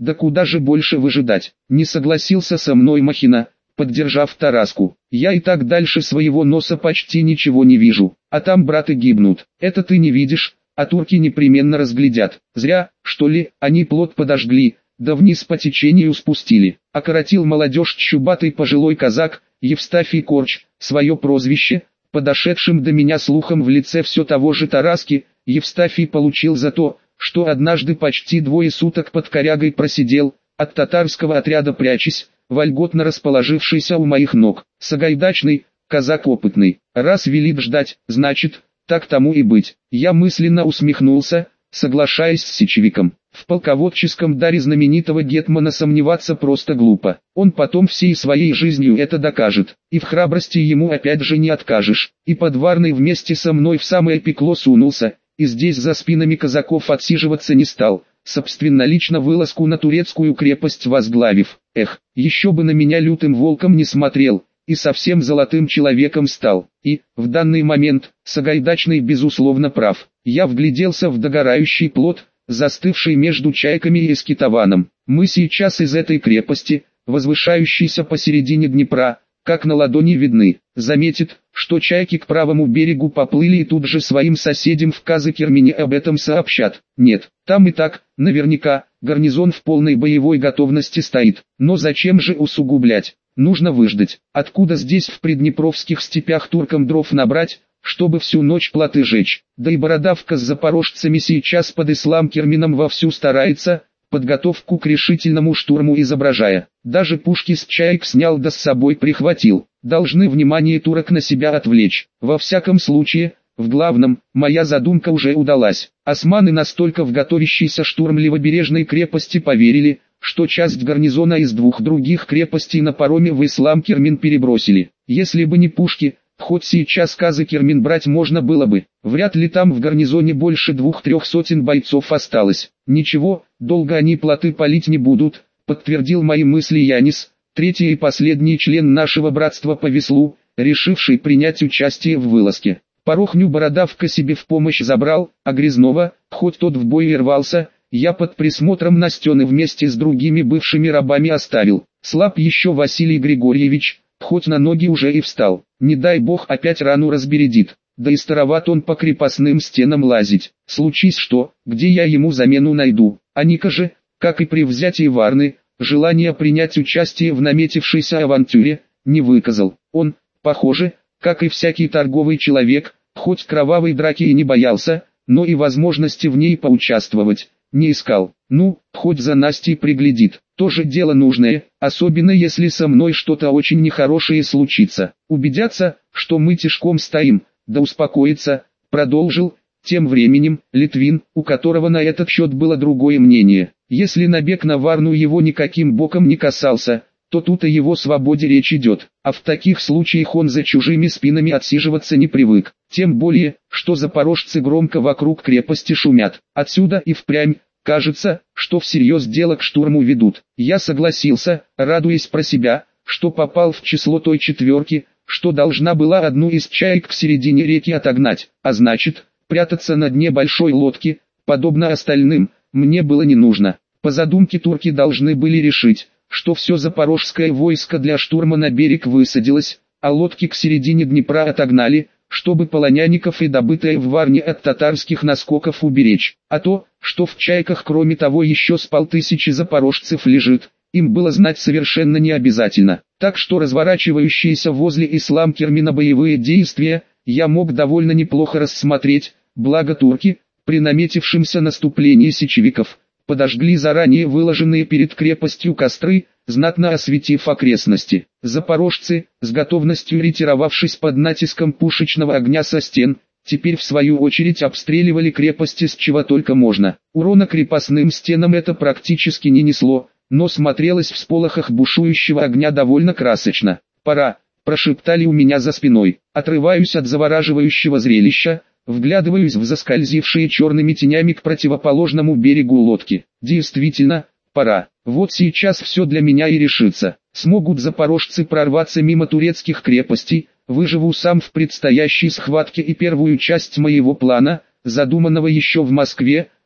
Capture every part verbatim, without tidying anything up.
Да куда же больше выжидать? Не согласился со мной Махина, поддержав Тараску. Я и так дальше своего носа почти ничего не вижу, а там браты гибнут. Это ты не видишь, а турки непременно разглядят. Зря, что ли, они плот подожгли, да вниз по течению спустили. Окоротил молодежь чубатый пожилой казак, Евстафий Корч, свое прозвище, подошедшим до меня слухом в лице все того же Тараски. Евстафий получил за то, что однажды почти двое суток под корягой просидел, от татарского отряда прячась, вольготно расположившийся у моих ног. Сагайдачный, казак опытный, раз велит ждать, значит, так тому и быть. Я мысленно усмехнулся, соглашаясь с сечевиком. В полководческом даре знаменитого гетмана сомневаться просто глупо. Он потом всей своей жизнью это докажет, и в храбрости ему опять же не откажешь. И подварный вместе со мной в самое пекло сунулся, и здесь за спинами казаков отсиживаться не стал, собственнолично вылазку на турецкую крепость возглавив. Эх, еще бы на меня лютым волком не смотрел, и совсем золотым человеком стал. И, в данный момент, Сагайдачный безусловно прав. Я вгляделся в догорающий плот, застывший между Чайками и Эскитованом. Мы сейчас из этой крепости, возвышающейся посередине Днепра, как на ладони видны. Заметит, что Чайки к правому берегу поплыли и тут же своим соседям в Казыкермене об этом сообщат. Нет, там и так, наверняка, гарнизон в полной боевой готовности стоит. Но зачем же усугублять? Нужно выждать. Откуда здесь в приднепровских степях туркам дров набрать, чтобы всю ночь плоты жечь? Да и бородавка с запорожцами сейчас под Ислам-Керменом вовсю старается, подготовку к решительному штурму изображая. Даже пушки с Чаек снял да с собой прихватил. Должны внимание турок на себя отвлечь. Во всяком случае, в главном, моя задумка уже удалась. Османы настолько в готовящийся штурм левобережной крепости поверили, что часть гарнизона из двух других крепостей на пароме в Ислам-Кермен перебросили. Если бы не пушки, хоть сейчас Казыкермен брать можно было бы. Вряд ли там в гарнизоне больше двух-трех сотен бойцов осталось. Ничего, долго они плоты палить не будут, подтвердил мои мысли Янис, третий и последний член нашего братства по веслу, решивший принять участие в вылазке. Порохню бородавка себе в помощь забрал, а Грязнова, хоть тот в бой и рвался, я под присмотром Настены вместе с другими бывшими рабами оставил. Слаб еще Василий Григорьевич, хоть на ноги уже и встал. Не дай бог опять рану разбередит. Да и староват он по крепостным стенам лазить. Случись что, где я ему замену найду. А Ника же, как и при взятии Варны, желание принять участие в наметившейся авантюре, не выказал. Он, похоже, как и всякий торговый человек, хоть кровавой драки и не боялся, но и возможности в ней поучаствовать не искал. Ну, хоть за Настей приглядит. Тоже дело нужное, особенно если со мной что-то очень нехорошее случится. Убедятся, что мы тишком стоим, да успокоиться, продолжил. Тем временем, Литвин, у которого на этот счет было другое мнение. Если набег на Варну его никаким боком не касался, то тут о его свободе речь идет. А в таких случаях он за чужими спинами отсиживаться не привык. Тем более, что запорожцы громко вокруг крепости шумят. Отсюда и впрямь, кажется, что всерьез дело к штурму ведут. Я согласился, радуясь про себя, что попал в число той четверки, что должна была одну из Чаек к середине реки отогнать. А значит, прятаться на дне большой лодки, подобно остальным, мне было не нужно. По задумке турки должны были решить, что все запорожское войско для штурма на берег высадилось, а лодки к середине Днепра отогнали, чтобы полонянников и добытое в Варне от татарских наскоков уберечь. А то, что в Чайках кроме того еще с полтысячи запорожцев лежит, им было знать совершенно не обязательно. Так что разворачивающиеся возле Ислам-Кермена боевые действия, я мог довольно неплохо рассмотреть, благо турки, при наметившемся наступлении сечевиков, подожгли заранее выложенные перед крепостью костры, знатно осветив окрестности. Запорожцы, с готовностью ретировавшись под натиском пушечного огня со стен, теперь в свою очередь обстреливали крепости с чего только можно. Урона крепостным стенам это практически не несло, но смотрелось в сполохах бушующего огня довольно красочно. «Пора», – прошептали у меня за спиной. Отрываюсь от завораживающего зрелища, вглядываюсь в заскользившие черными тенями к противоположному берегу лодки. Действительно, пора. Вот сейчас все для меня и решится. Смогут запорожцы прорваться мимо турецких крепостей, выживу сам в предстоящей схватке и первую часть моего плана, задуманного еще в Москве,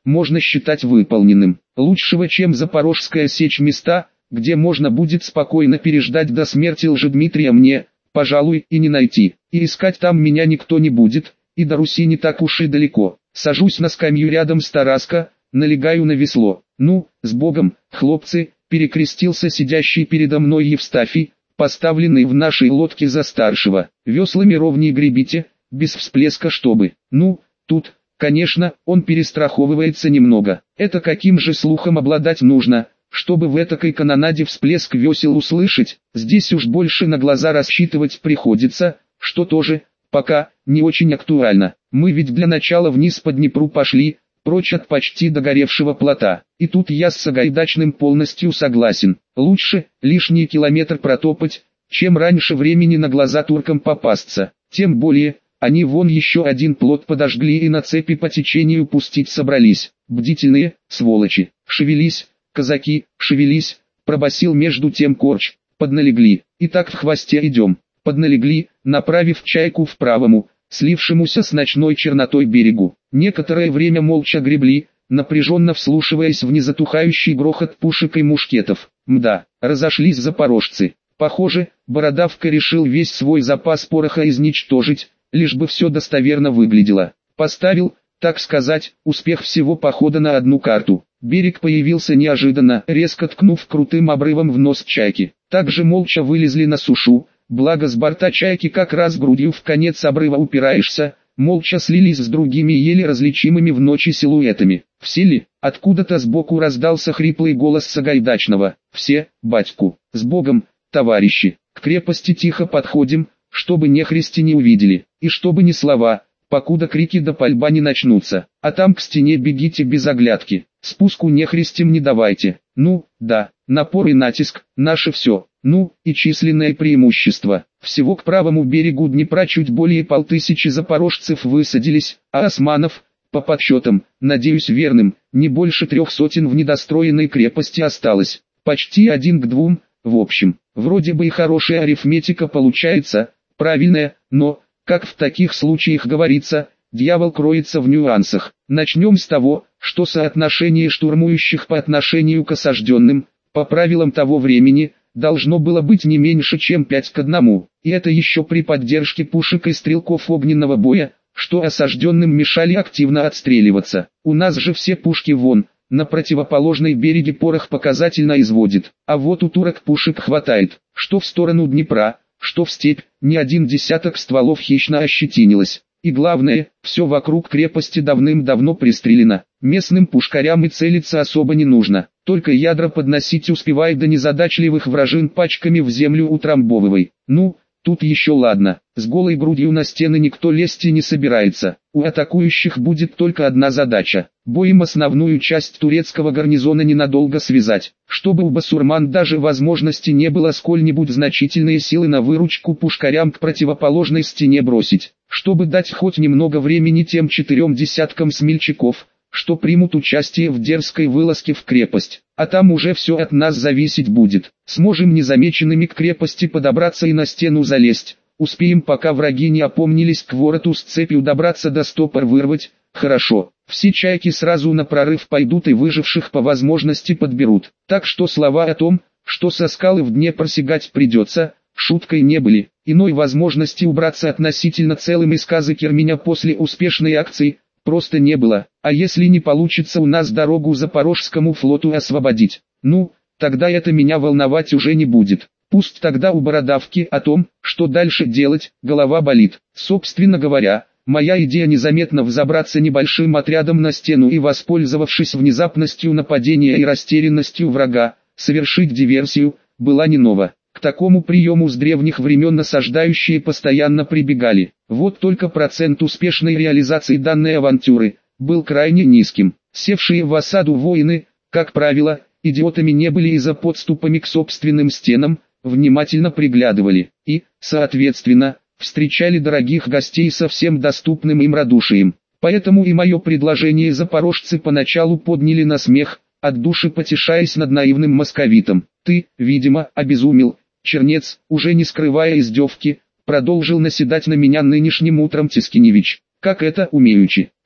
можно считать выполненным. Лучшего, чем Запорожская сечь, места, где можно будет спокойно переждать до смерти Лжедмитрия, мне, пожалуй, и не найти. И искать там меня никто не будет, и до Руси не так уж и далеко. Сажусь на скамью рядом с Тараска, налегаю на весло. Ну, с Богом, хлопцы, перекрестился сидящий передо мной Евстафий, поставленный в нашей лодке за старшего. Веслами ровнее гребите, без всплеска чтобы. Ну, тут, конечно, он перестраховывается немного. Это каким же слухом обладать нужно, чтобы в этакой канонаде всплеск весел услышать? Здесь уж больше на глаза рассчитывать приходится, что тоже, пока, не очень актуально. Мы ведь для начала вниз по Днепру пошли, прочь от почти догоревшего плота. И тут я с Сагайдачным полностью согласен. Лучше лишний километр протопать, чем раньше времени на глаза туркам попасться. Тем более, они вон еще один плот подожгли и на цепи по течению пустить собрались. Бдительные, сволочи. Шевелись, казаки, шевелись, пробасил между тем Корч. Подналегли. И так в хвосте идем. Подналегли, направив чайку в правому, слившемуся с ночной чернотой берегу. Некоторое время молча гребли, напряженно вслушиваясь в незатухающий грохот пушек и мушкетов. Мда, разошлись запорожцы. Похоже, Бородавка решил весь свой запас пороха изничтожить, лишь бы все достоверно выглядело. Поставил, так сказать, успех всего похода на одну карту. Берег появился неожиданно, резко ткнув крутым обрывом в нос чайки. Также молча вылезли на сушу, благо с борта чайки как раз грудью в конец обрыва упираешься, молча слились с другими еле различимыми в ночи силуэтами. Все ли? Откуда-то сбоку раздался хриплый голос Сагайдачного. Все, батьку, с Богом, товарищи, к крепости тихо подходим, чтобы нехристи не увидели, и чтобы ни слова, покуда крики да пальба не начнутся, а там к стене бегите без оглядки, спуску нехристям не давайте. Ну, да, напор и натиск, наше все, ну, и численное преимущество. Всего к правому берегу Днепра чуть более полтысячи запорожцев высадились, а османов, по подсчетам, надеюсь верным, не больше трех сотен в недостроенной крепости осталось, почти один к двум, в общем, вроде бы и хорошая арифметика получается, правильная, но, как в таких случаях говорится, дьявол кроется в нюансах. Начнем с того, что соотношение штурмующих по отношению к осажденным, по правилам того времени, должно было быть не меньше, чем пять к одному. И это еще при поддержке пушек и стрелков огненного боя, что осажденным мешали активно отстреливаться. У нас же все пушки вон, на противоположной береге порох показательно изводит. А вот у турок пушек хватает, что в сторону Днепра, что в степь, ни один десяток стволов хищно ощетинилось. И главное, все вокруг крепости давным-давно пристрелено. Местным пушкарям и целиться особо не нужно. Только ядра подносить успевай, да незадачливых вражин пачками в землю утрамбовывай. Ну, тут еще ладно, с голой грудью на стены никто лезть и не собирается. У атакующих будет только одна задача – боем основную часть турецкого гарнизона ненадолго связать, чтобы у басурман даже возможности не было сколь-нибудь значительные силы на выручку пушкарям к противоположной стене бросить, чтобы дать хоть немного времени тем четырем десяткам смельчаков, что примут участие в дерзкой вылазке в крепость, а там уже все от нас зависеть будет. Сможем незамеченными к крепости подобраться и на стену залезть, успеем, пока враги не опомнились, к вороту с цепью добраться, до стопор вырвать, хорошо. Все чайки сразу на прорыв пойдут и выживших по возможности подберут. Так что слова о том, что со скалы в Днепр сигать придется, шуткой не были. Иной возможности убраться относительно целым из Казыкер меня после успешной акции просто не было. А если не получится у нас дорогу Запорожскому флоту освободить, ну, тогда это меня волновать уже не будет. Пусть тогда у Бородавки о том, что дальше делать, голова болит. Собственно говоря, моя идея незаметно взобраться небольшим отрядом на стену и, воспользовавшись внезапностью нападения и растерянностью врага, совершить диверсию, была не нова. К такому приему с древних времен насаждающие постоянно прибегали. Вот только процент успешной реализации данной авантюры был крайне низким. Севшие в осаду воины, как правило, идиотами не были и за подступами к собственным стенам, внимательно приглядывали и, соответственно, встречали дорогих гостей со всем доступным им радушием. Поэтому и мое предложение запорожцы поначалу подняли на смех, от души потешаясь над наивным московитом. «Ты, видимо, обезумел, чернец», уже не скрывая издевки, продолжил наседать на меня нынешним утром Тискиневич. «Как это умеючи?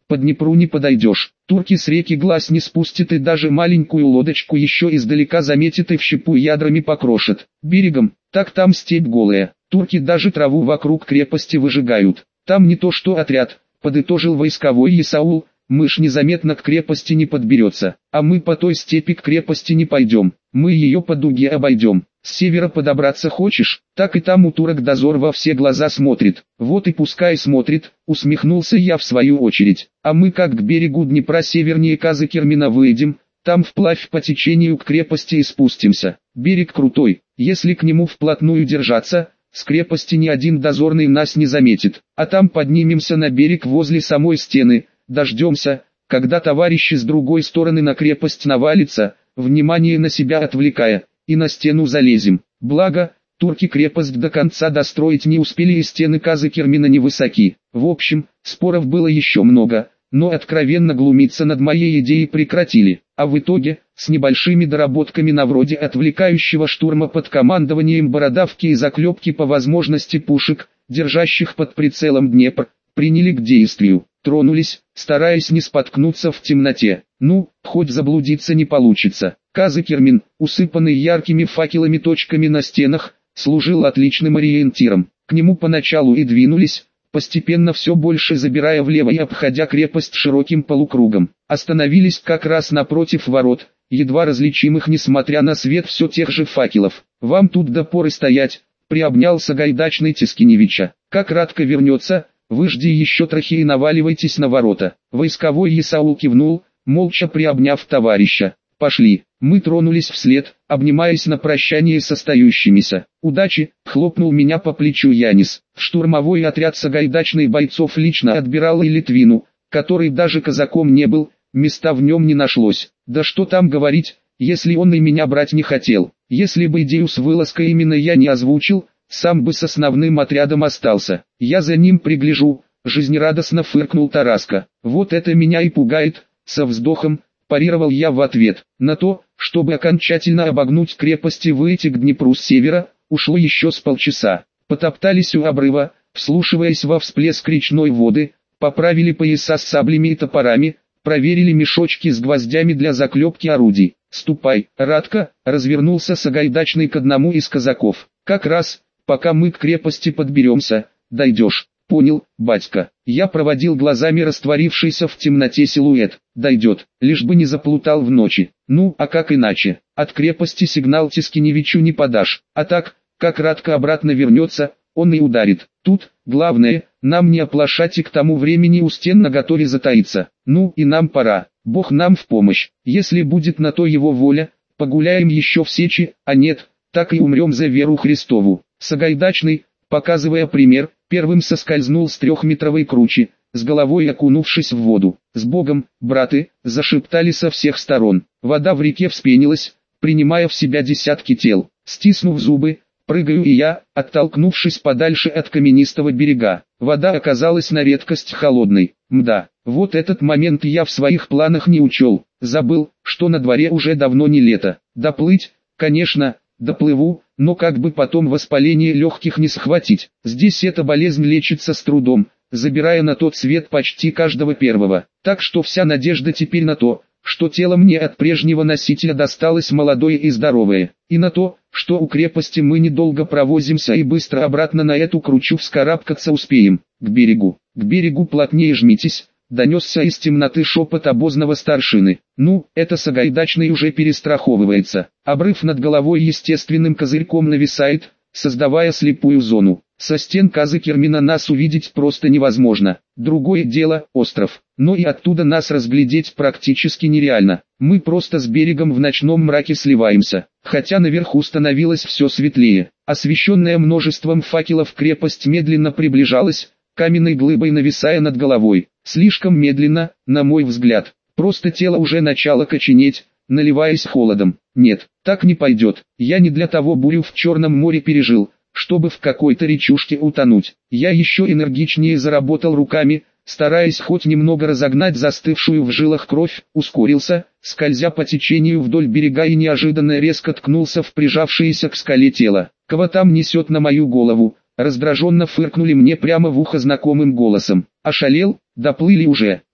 по Днепру не подойдешь. Турки с реки глаз не спустят и даже маленькую лодочку еще издалека заметят и в щепу ядрами покрошат. Берегом, так там степь голая. Турки даже траву вокруг крепости выжигают. Там не то что отряд, подытожил войсковой Исаул. Мышь незаметно к крепости не подберется, а мы по той степи к крепости не пойдем, мы ее по дуге обойдем. С севера подобраться хочешь, так и там у турок дозор во все глаза смотрит. Вот и пускай смотрит, усмехнулся я в свою очередь. А мы как к берегу Днепра севернее Казыкермина выйдем, там вплавь по течению к крепости и спустимся. Берег крутой, если к нему вплотную держаться, с крепости ни один дозорный нас не заметит, а там поднимемся на берег возле самой стены. Дождемся, когда товарищи с другой стороны на крепость навалятся, внимание на себя отвлекая, и на стену залезем. Благо, турки крепость до конца достроить не успели и стены Казыкермина невысоки. В общем, споров было еще много, но откровенно глумиться над моей идеей прекратили. А в итоге, с небольшими доработками на вроде отвлекающего штурма под командованием бородавки и заклепки по возможности пушек, держащих под прицелом Днепр, приняли к действию. Тронулись, стараясь не споткнуться в темноте. Ну, хоть заблудиться не получится. Казыкермин, усыпанный яркими факелами точками на стенах, служил отличным ориентиром. К нему поначалу и двинулись, постепенно все больше забирая влево и обходя крепость широким полукругом. Остановились как раз напротив ворот, едва различимых несмотря на свет все тех же факелов. «Вам тут до поры стоять», — приобнял Сагайдачный Тискиневича. «Как Радко вернется, вы жди еще трохи и наваливайтесь на ворота». Войсковой Исаул кивнул, молча приобняв товарища. «Пошли». Мы тронулись вслед, обнимаясь на прощание с остающимися. «Удачи», — хлопнул меня по плечу Янис. Штурмовой отряд Сагайдачных бойцов лично отбирал и Литвину, который даже казаком не был, места в нем не нашлось. Да что там говорить, если он и меня брать не хотел. Если бы идею с вылазкой именно я не озвучил, сам бы с основным отрядом остался. Я за ним пригляжу, жизнерадостно фыркнул Тараска. Вот это меня и пугает, со вздохом, парировал я в ответ. На то, чтобы окончательно обогнуть крепость и выйти к Днепру с севера, ушло еще с полчаса. Потоптались у обрыва, вслушиваясь во всплеск речной воды, поправили пояса с саблями и топорами, проверили мешочки с гвоздями для заклепки орудий. «Ступай, Радко», — развернулся Сагайдачный к одному из казаков. «Как раз, пока мы к крепости подберемся, дойдешь». «Понял, батька». Я проводил глазами растворившийся в темноте силуэт. «Дойдет, лишь бы не заплутал в ночи». Ну, а как иначе? От крепости сигнал Тискиневичу не подашь. А так, как Радко обратно вернется, он и ударит. Тут, главное, нам не оплошать и к тому времени у стен наготове затаиться. Ну, и нам пора. Бог нам в помощь. Если будет на то его воля, погуляем еще в сечи, а нет, так и умрем за веру Христову. Сагайдачный, показывая пример, первым соскользнул с трехметровой кручи, с головой окунувшись в воду. «С Богом, браты!» — зашептали со всех сторон. Вода в реке вспенилась, принимая в себя десятки тел. Стиснув зубы, прыгаю и я, оттолкнувшись подальше от каменистого берега. Вода оказалась на редкость холодной. Мда, вот этот момент я в своих планах не учел. Забыл, что на дворе уже давно не лето. Доплыть, конечно, доплыву, но как бы потом воспаление легких не схватить. Здесь эта болезнь лечится с трудом, забирая на тот свет почти каждого первого. Так что вся надежда теперь на то, что тело мне от прежнего носителя досталось молодое и здоровое, и на то, что у крепости мы недолго провозимся и быстро обратно на эту кручу вскарабкаться успеем. К берегу, к берегу плотнее жмитесь, донесся из темноты шепот обозного старшины. Ну, это Сагайдачный уже перестраховывается. Обрыв над головой естественным козырьком нависает, создавая слепую зону. Со стен Казыкермина нас увидеть просто невозможно. Другое дело – остров. Но и оттуда нас разглядеть практически нереально. Мы просто с берегом в ночном мраке сливаемся. Хотя наверху становилось все светлее. Освещенная множеством факелов крепость медленно приближалась, каменной глыбой нависая над головой. Слишком медленно, на мой взгляд. Просто тело уже начало коченеть, наливаясь холодом. Нет, так не пойдет. Я не для того бурю в Черном море пережил, чтобы в какой-то речушке утонуть. Я еще энергичнее заработал руками, стараясь хоть немного разогнать застывшую в жилах кровь, ускорился, скользя по течению вдоль берега и неожиданно резко ткнулся в прижавшееся к скале тело. «Кого там несет на мою голову?» Раздраженно фыркнули мне прямо в ухо знакомым голосом. «Ошалел? Доплыли уже».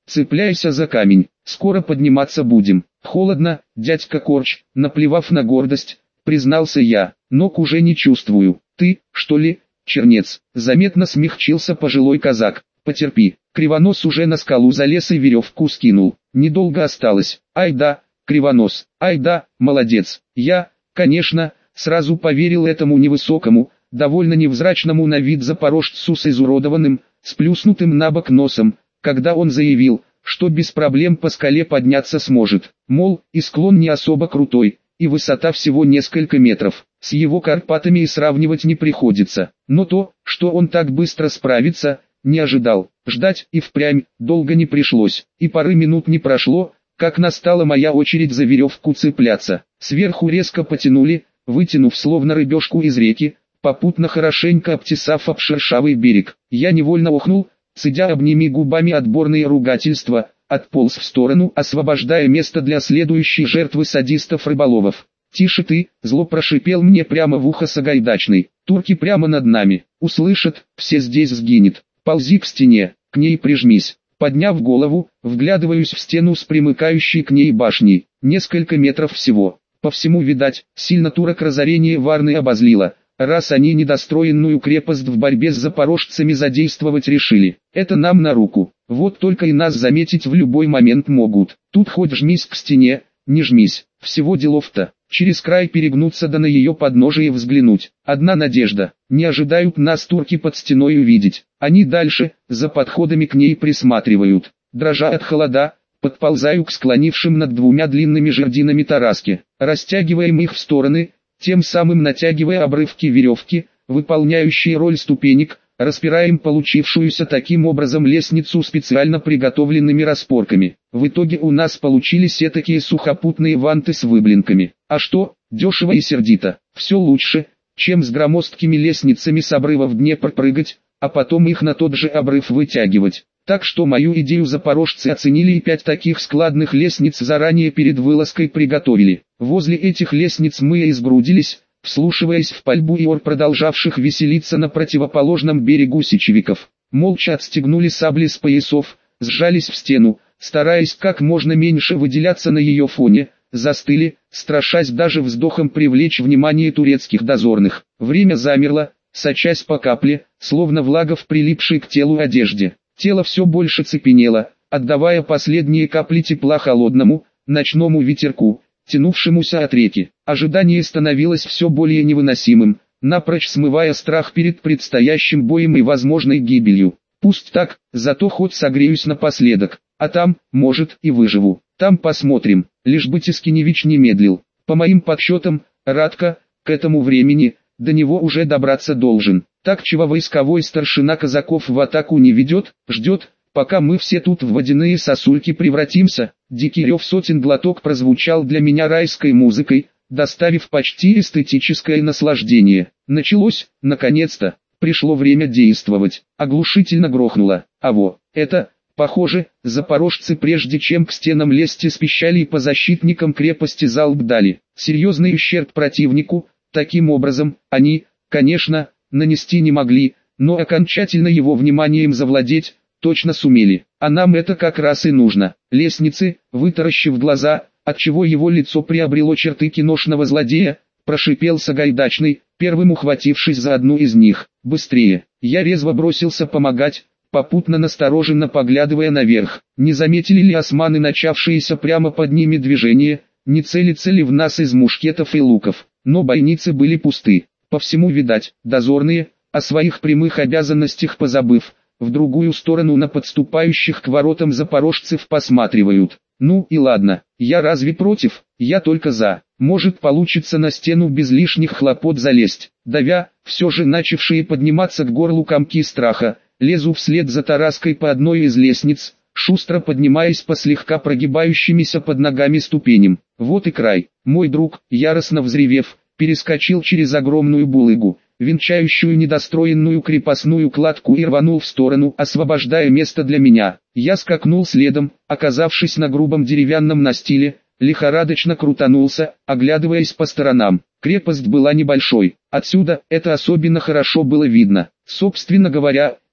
цепляйся за камень, скоро подниматься будем. Холодно, дядька Корч, наплевав на гордость, признался я, ног уже не чувствую. Ты, что ли, чернец? Заметно смягчился пожилой казак. Потерпи. Кривонос уже на скалу залез и веревку скинул. Недолго осталось. Ай да, Кривонос, ай да, молодец. Я, конечно, сразу поверил этому невысокому, довольно невзрачному на вид запорожцу с изуродованным, сплюснутым на бок носом, когда он заявил, что без проблем по скале подняться сможет. Мол, и склон не особо крутой, и высота всего несколько метров. С его Карпатами и сравнивать не приходится. Но то, что он так быстро справится, не ожидал. Ждать и впрямь долго не пришлось, и пары минут не прошло, как настала моя очередь за веревку цепляться. Сверху резко потянули, вытянув словно рыбешку из реки, попутно хорошенько обтесав об шершавый берег. Я невольно охнул, цедя об ними губами отборные ругательства, отполз в сторону, освобождая место для следующей жертвы садистов-рыболовов. «Тише ты!» — зло прошипел мне прямо в ухо Сагайдачный. «Турки прямо над нами. Услышат, все здесь сгинет. Ползи к стене, к ней прижмись». Подняв голову, вглядываюсь в стену с примыкающей к ней башней. Несколько метров всего. По всему видать, сильно турок разорение Варны обозлило, раз они недостроенную крепость в борьбе с запорожцами задействовать решили. Это нам на руку. Вот только и нас заметить в любой момент могут. Тут хоть жмись к стене, не жмись. Всего делов-то. Через край перегнуться да на ее подножие взглянуть. Одна надежда. Не ожидают нас турки под стеной увидеть. Они дальше, за подходами к ней присматривают. Дрожа от холода, подползаю к склонившим над двумя длинными жердинами тараске. Растягиваем их в стороны, тем самым натягивая обрывки веревки, выполняющие роль ступенек, распираем получившуюся таким образом лестницу специально приготовленными распорками. В итоге у нас получились этакие сухопутные ванты с выблинками. А что, дешево и сердито. Все лучше, чем с громоздкими лестницами с обрыва в Днепр прыгать, а потом их на тот же обрыв вытягивать. Так что мою идею запорожцы оценили и пять таких складных лестниц заранее перед вылазкой приготовили. Возле этих лестниц мы и сгрудились, вслушиваясь в пальбу и ор продолжавших веселиться на противоположном берегу сечевиков. Молча отстегнули сабли с поясов, сжались в стену, стараясь как можно меньше выделяться на ее фоне, застыли, страшась даже вздохом привлечь внимание турецких дозорных. Время замерло, сочась по капле, словно влага в прилипшей к телу одежде. Тело все больше цепенело, отдавая последние капли тепла холодному, ночному ветерку, тянувшемуся от реки. Ожидание становилось все более невыносимым, напрочь смывая страх перед предстоящим боем и возможной гибелью. Пусть так, зато хоть согреюсь напоследок, а там, может, и выживу. Там посмотрим, лишь бы Тискиневич не медлил. По моим подсчетам, Радко, к этому времени, до него уже добраться должен. Так чего войсковой старшина казаков в атаку не ведет, ждет, пока мы все тут в водяные сосульки превратимся. Дикий рев сотен глоток прозвучал для меня райской музыкой, доставив почти эстетическое наслаждение. Началось, наконец-то, пришло время действовать. Оглушительно грохнуло. А во, это, похоже, запорожцы прежде чем к стенам лезть испещали и по защитникам крепости залп дали. Серьезный ущерб противнику, таким образом, они, конечно, нанести не могли, но окончательно его вниманием завладеть, точно сумели. А нам это как раз и нужно. Лестницы, вытаращив глаза, отчего его лицо приобрело черты киношного злодея, прошипел Сагайдачный, первым ухватившись за одну из них. Быстрее. Я резво бросился помогать, попутно настороженно поглядывая наверх. Не заметили ли османы начавшиеся прямо под ними движение, не целятся ли в нас из мушкетов и луков. Но бойницы были пусты. По всему видать, дозорные, о своих прямых обязанностях позабыв, в другую сторону на подступающих к воротам запорожцев посматривают. Ну и ладно, я разве против, я только за. Может получится на стену без лишних хлопот залезть. Давя, все же начавшие подниматься к горлу комки страха, лезу вслед за Тараской по одной из лестниц, шустро поднимаясь по слегка прогибающимися под ногами ступеням. Вот и край. Мой друг, яростно взревев, перескочил через огромную булыгу, венчающую недостроенную крепостную кладку, и рванул в сторону, освобождая место для меня. Я скакнул следом, оказавшись на грубом деревянном настиле, лихорадочно крутанулся, оглядываясь по сторонам. Крепость была небольшой, отсюда это особенно хорошо было видно. Собственно говоря,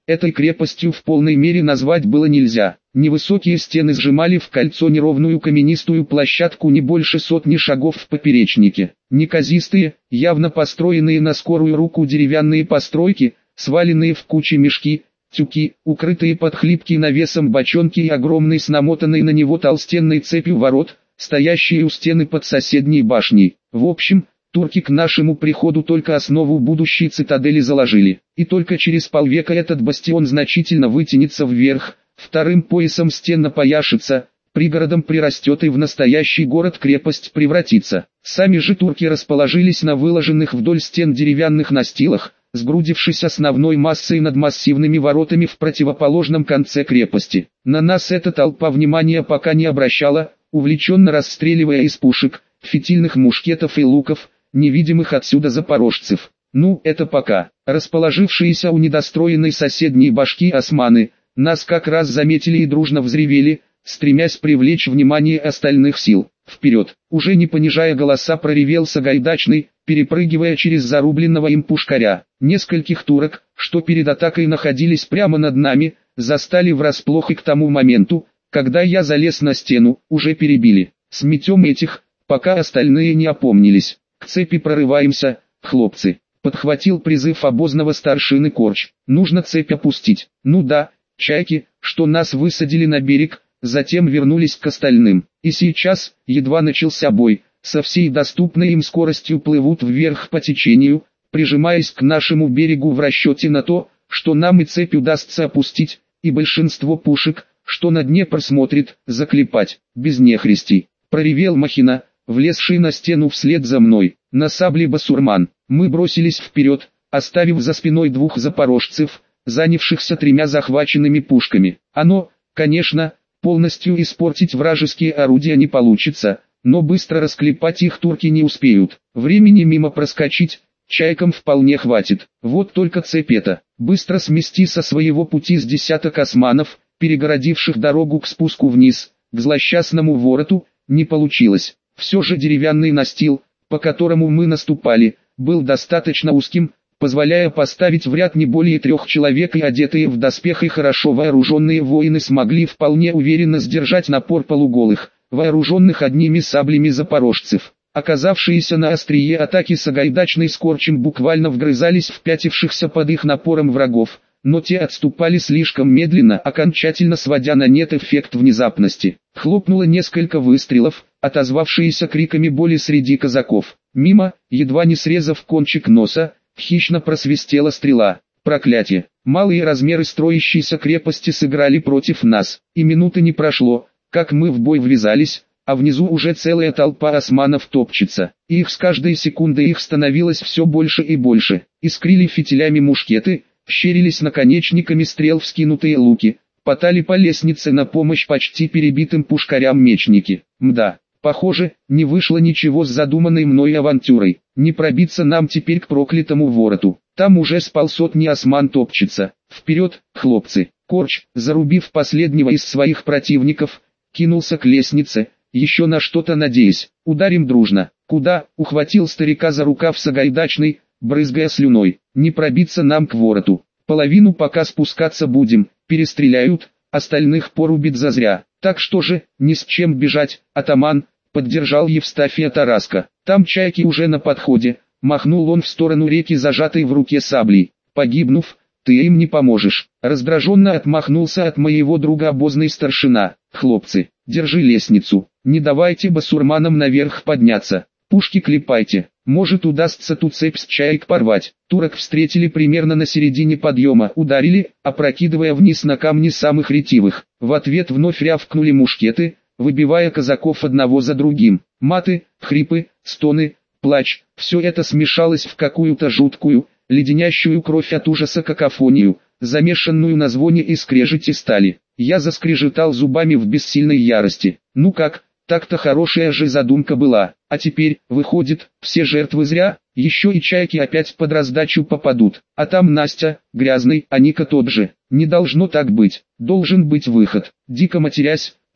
Этой крепостью в полной мере назвать было нельзя. Невысокие стены сжимали в кольцо неровную каменистую площадку не больше сотни шагов в поперечнике. Неказистые, явно построенные на скорую руку деревянные постройки, сваленные в кучи мешки, тюки, укрытые под хлипким навесом бочонки и огромный с намотанной на него толстенной цепью ворот, стоящие у стены под соседней башней. В общем, турки к нашему приходу только основу будущей цитадели заложили, и только через полвека этот бастион значительно вытянется вверх, вторым поясом стен напояшется, пригородом прирастет и в настоящий город-крепость превратится. Сами же турки расположились на выложенных вдоль стен деревянных настилах, сгрудившись основной массой над массивными воротами в противоположном конце крепости. На нас эта толпа внимания пока не обращала, увлеченно расстреливая из пушек, фитильных мушкетов и луков, невидимых отсюда запорожцев. Ну, это пока. Расположившиеся у недостроенной соседней башки османы, нас как раз заметили и дружно взревели, стремясь привлечь внимание остальных сил. Вперед, уже не понижая голоса, проревел Сагайдачный, перепрыгивая через зарубленного им пушкаря. Нескольких турок, что перед атакой находились прямо над нами, застали врасплох и к тому моменту, когда я залез на стену, уже перебили. Сметем этих, пока остальные не опомнились. К цепи прорываемся, хлопцы. Подхватил призыв обозного старшины Корч. Нужно цепь опустить. Ну да, чайки, что нас высадили на берег, затем вернулись к остальным. И сейчас, едва начался бой, со всей доступной им скоростью плывут вверх по течению, прижимаясь к нашему берегу в расчете на то, что нам и цепь удастся опустить, и большинство пушек, что на дне просмотрит, заклепать, без нехристей. Проревел Махина, влезший на стену вслед за мной, на сабле басурман. Мы бросились вперед, оставив за спиной двух запорожцев, занявшихся тремя захваченными пушками. Оно, конечно, полностью испортить вражеские орудия не получится, но быстро расклепать их турки не успеют. Времени мимо проскочить, чайкам вполне хватит. Вот только цепь эта, быстро смести со своего пути с десяток османов, перегородивших дорогу к спуску вниз, к злосчастному вороту, не получилось. Все же деревянный настил, по которому мы наступали, был достаточно узким, позволяя поставить в ряд не более трех человек, и одетые в доспехи хорошо вооруженные воины смогли вполне уверенно сдержать напор полуголых, вооруженных одними саблями запорожцев. Оказавшиеся на острие атаки Сагайдачный с Корчем буквально вгрызались в пятившихся под их напором врагов, но те отступали слишком медленно, окончательно сводя на нет эффект внезапности. Хлопнуло несколько выстрелов, отозвавшиеся криками боли среди казаков. Мимо, едва не срезав кончик носа, хищно просвистела стрела. Проклятие! Малые размеры строящейся крепости сыграли против нас, и минуты не прошло, как мы в бой ввязались, а внизу уже целая толпа османов топчется. И их с каждой секундой их становилось все больше и больше. Искрили фитилями мушкеты, щерились наконечниками стрел вскинутые луки, потали по лестнице на помощь почти перебитым пушкарям мечники. Мда, похоже, не вышло ничего с задуманной мной авантюрой. Не пробиться нам теперь к проклятому вороту. Там уже с полсотни осман топчется. Вперед, хлопцы! Корч, зарубив последнего из своих противников, кинулся к лестнице, еще на что-то надеясь. Ударим дружно. Куда? Ухватил старика за рукав Сагайдачный, брызгая слюной. Не пробиться нам к вороту. Половину пока спускаться будем, перестреляют, остальных порубит зазря. Так что же, ни с чем бежать, атаман, поддержал Евстафия Тараска. Там чайки уже на подходе, махнул он в сторону реки, зажатой в руке саблей. Погибнув, ты им не поможешь. Раздраженно отмахнулся от моего друга обозный старшина. Хлопцы, держи лестницу, не давайте басурманам наверх подняться. Пушки клепайте, может удастся ту цепь с чаек порвать. Турок встретили примерно на середине подъема, ударили, опрокидывая вниз на камни самых ретивых. В ответ вновь рявкнули мушкеты, выбивая казаков одного за другим. Маты, хрипы, стоны, плач, все это смешалось в какую-то жуткую, леденящую кровь от ужаса какофонию, замешанную на звоне и скрежете стали. Я заскрежетал зубами в бессильной ярости. Ну как, так-то хорошая же задумка была, а теперь, выходит, все жертвы зря, еще и чайки опять под раздачу попадут. А там Настя, грязный, а Ника тот же. Не должно так быть, должен быть выход. Дико матерясь,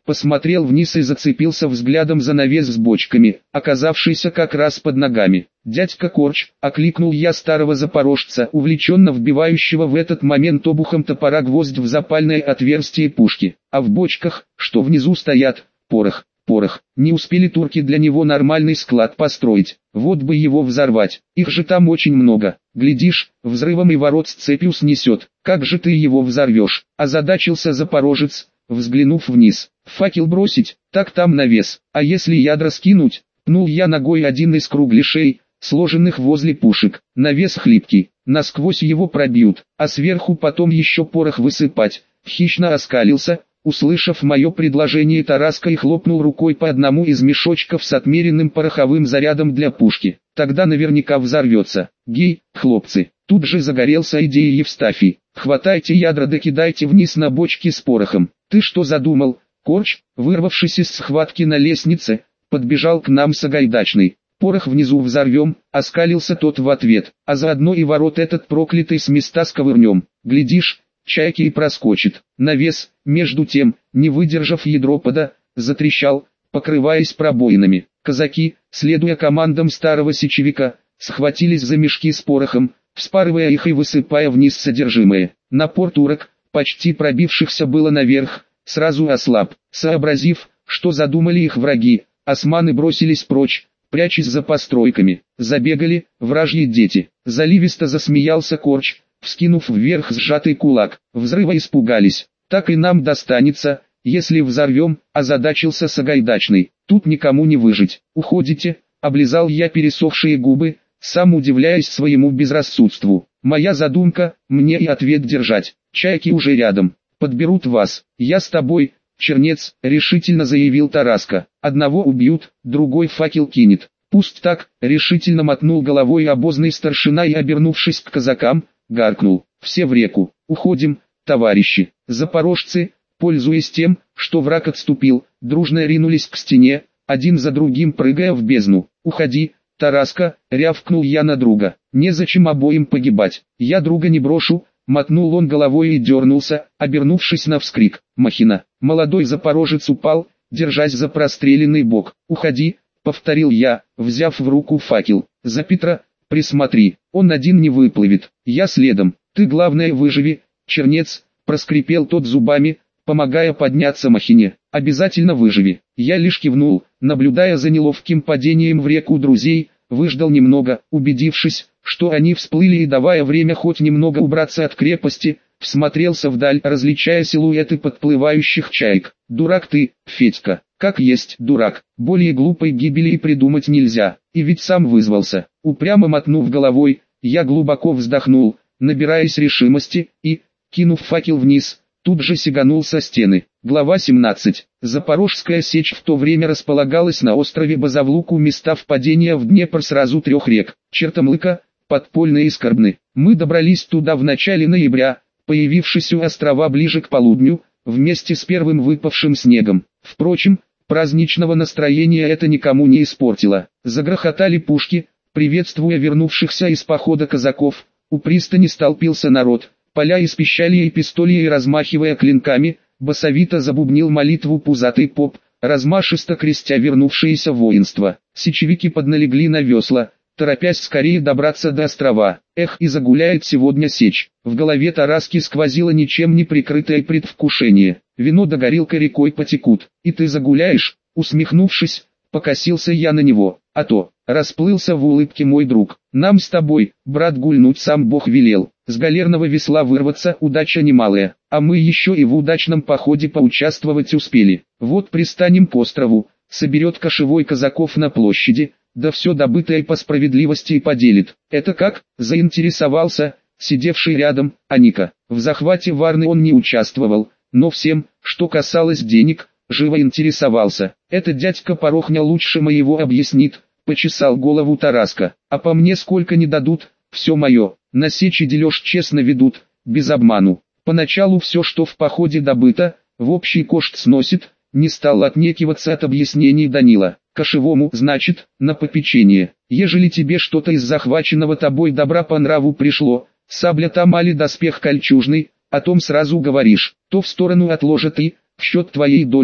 посмотрел вниз и зацепился взглядом за навес с бочками, оказавшийся как раз под ногами. «Дядька Корч», — окликнул я старого запорожца, увлеченно вбивающего в этот момент обухом топора гвоздь в запальное отверстие пушки. «А в бочках, что внизу стоят, порох, порох. Не успели турки для него нормальный склад построить, вот бы его взорвать, их же там очень много. Глядишь, взрывом и ворот с цепью снесет, как же ты его взорвешь?» Озадачился запорожец, взглянув вниз. «Факел бросить, так там навес, а если ядра скинуть?» Пнул я ногой один из кругляшей, сложенных возле пушек. Навес хлипкий, насквозь его пробьют, а сверху потом еще порох высыпать. Хищно оскалился, услышав мое предложение Тараска, и хлопнул рукой по одному из мешочков с отмеренным пороховым зарядом для пушки. «Тогда наверняка взорвется. Гей, хлопцы!» Тут же загорелся идеей Евстафий. «Хватайте ядра да кидайте вниз на бочки с порохом». «Ты что задумал?» Корч, вырвавшись из схватки на лестнице, подбежал к нам Сагайдачный. «Порох внизу взорвем», — оскалился тот в ответ, «а заодно и ворот этот проклятый с места сковырнем. Глядишь, чайки и проскочит». Навес, между тем, не выдержав ядропода, затрещал, покрываясь пробоинами. Казаки, следуя командам старого сечевика, схватились за мешки с порохом, вспарывая их и высыпая вниз содержимое. Напор турок, почти пробившихся было наверх, сразу ослаб. Сообразив, что задумали их враги, османы бросились прочь, прячась за постройками. Забегали вражьи дети. Заливисто засмеялся Корч, вскинув вверх сжатый кулак. Взрыва испугались. «Так и нам достанется, если взорвем», — озадачился Сагайдачный. «Тут никому не выжить. Уходите», — облизал я пересохшие губы, сам удивляясь своему безрассудству. «Моя задумка, мне и ответ держать. Чайки уже рядом. Подберут вас. Я с тобой, чернец», — решительно заявил Тараска. «Одного убьют, другой факел кинет». «Пусть так», — решительно мотнул головой обозный старшина и, обернувшись к казакам, гаркнул. «Все в реку. Уходим, товарищи». Запорожцы, пользуясь тем, что враг отступил, дружно ринулись к стене, один за другим прыгая в бездну. «Уходи, Тараска», — рявкнул я на друга. «Незачем обоим погибать. Я друга не брошу», — мотнул он головой и дернулся, обернувшись на вскрик. «Махина!» Молодой запорожец упал, держась за простреленный бок. «Уходи», — повторил я, взяв в руку факел. «За Петра присмотри, он один не выплывет, я следом. Ты главное выживи, чернец», — проскрипел тот зубами, помогая подняться Махине. «Обязательно выживи». Я лишь кивнул, наблюдая за неловким падением в реку друзей, выждал немного, убедившись, что они всплыли и давая время хоть немного убраться от крепости, всмотрелся вдаль, различая силуэты подплывающих чаек. «Дурак ты, Федька, как есть дурак, более глупой гибели и придумать нельзя, и ведь сам вызвался». Упрямо мотнув головой, я глубоко вздохнул, набираясь решимости, и, кинув факел вниз, тут же сиганул со стены. Глава семнадцать. Запорожская сечь в то время располагалась на острове Базавлук, у места впадения в Днепр сразу трех рек, Чертомлыка, Подпольной и Скорбны. Мы добрались туда в начале ноября, появившись у острова ближе к полудню, вместе с первым выпавшим снегом. Впрочем, праздничного настроения это никому не испортило. Загрохотали пушки, приветствуя вернувшихся из похода казаков, у пристани столпился народ. Поля испещряли и пистолей, и размахивая клинками, басовито забубнил молитву пузатый поп, размашисто крестя вернувшееся воинство. Сечевики подналегли на весла, торопясь скорее добраться до острова. Эх, и загуляет сегодня сечь. В голове Тараски сквозило ничем не прикрытое предвкушение. Вино да горилка рекой потекут. «И ты загуляешь?» Усмехнувшись, покосился я на него. «А то», — расплылся в улыбке мой друг. «Нам с тобой, брат, гульнуть сам Бог велел. С галерного весла вырваться удача немалая, а мы еще и в удачном походе поучаствовать успели. Вот пристанем к острову, соберет кошевой казаков на площади, да все добытое по справедливости и поделит». «Это как?» — заинтересовался сидевший рядом Аника. В захвате Варны он не участвовал, но всем, что касалось денег, живо интересовался. «Это дядька Порохня лучше моего объяснит», — почесал голову Тараска. «А по мне сколько не дадут, все мое. На сечи дележ честно ведут, без обману. Поначалу все, что в походе добыто, в общий кошт сносит», — не стал отнекиваться от объяснений Данила. «Кошевому, значит, на попечение. Ежели тебе что-то из захваченного тобой добра по нраву пришло, сабля там али доспех кольчужный, о том сразу говоришь, то в сторону отложат и, в счет твоей доли,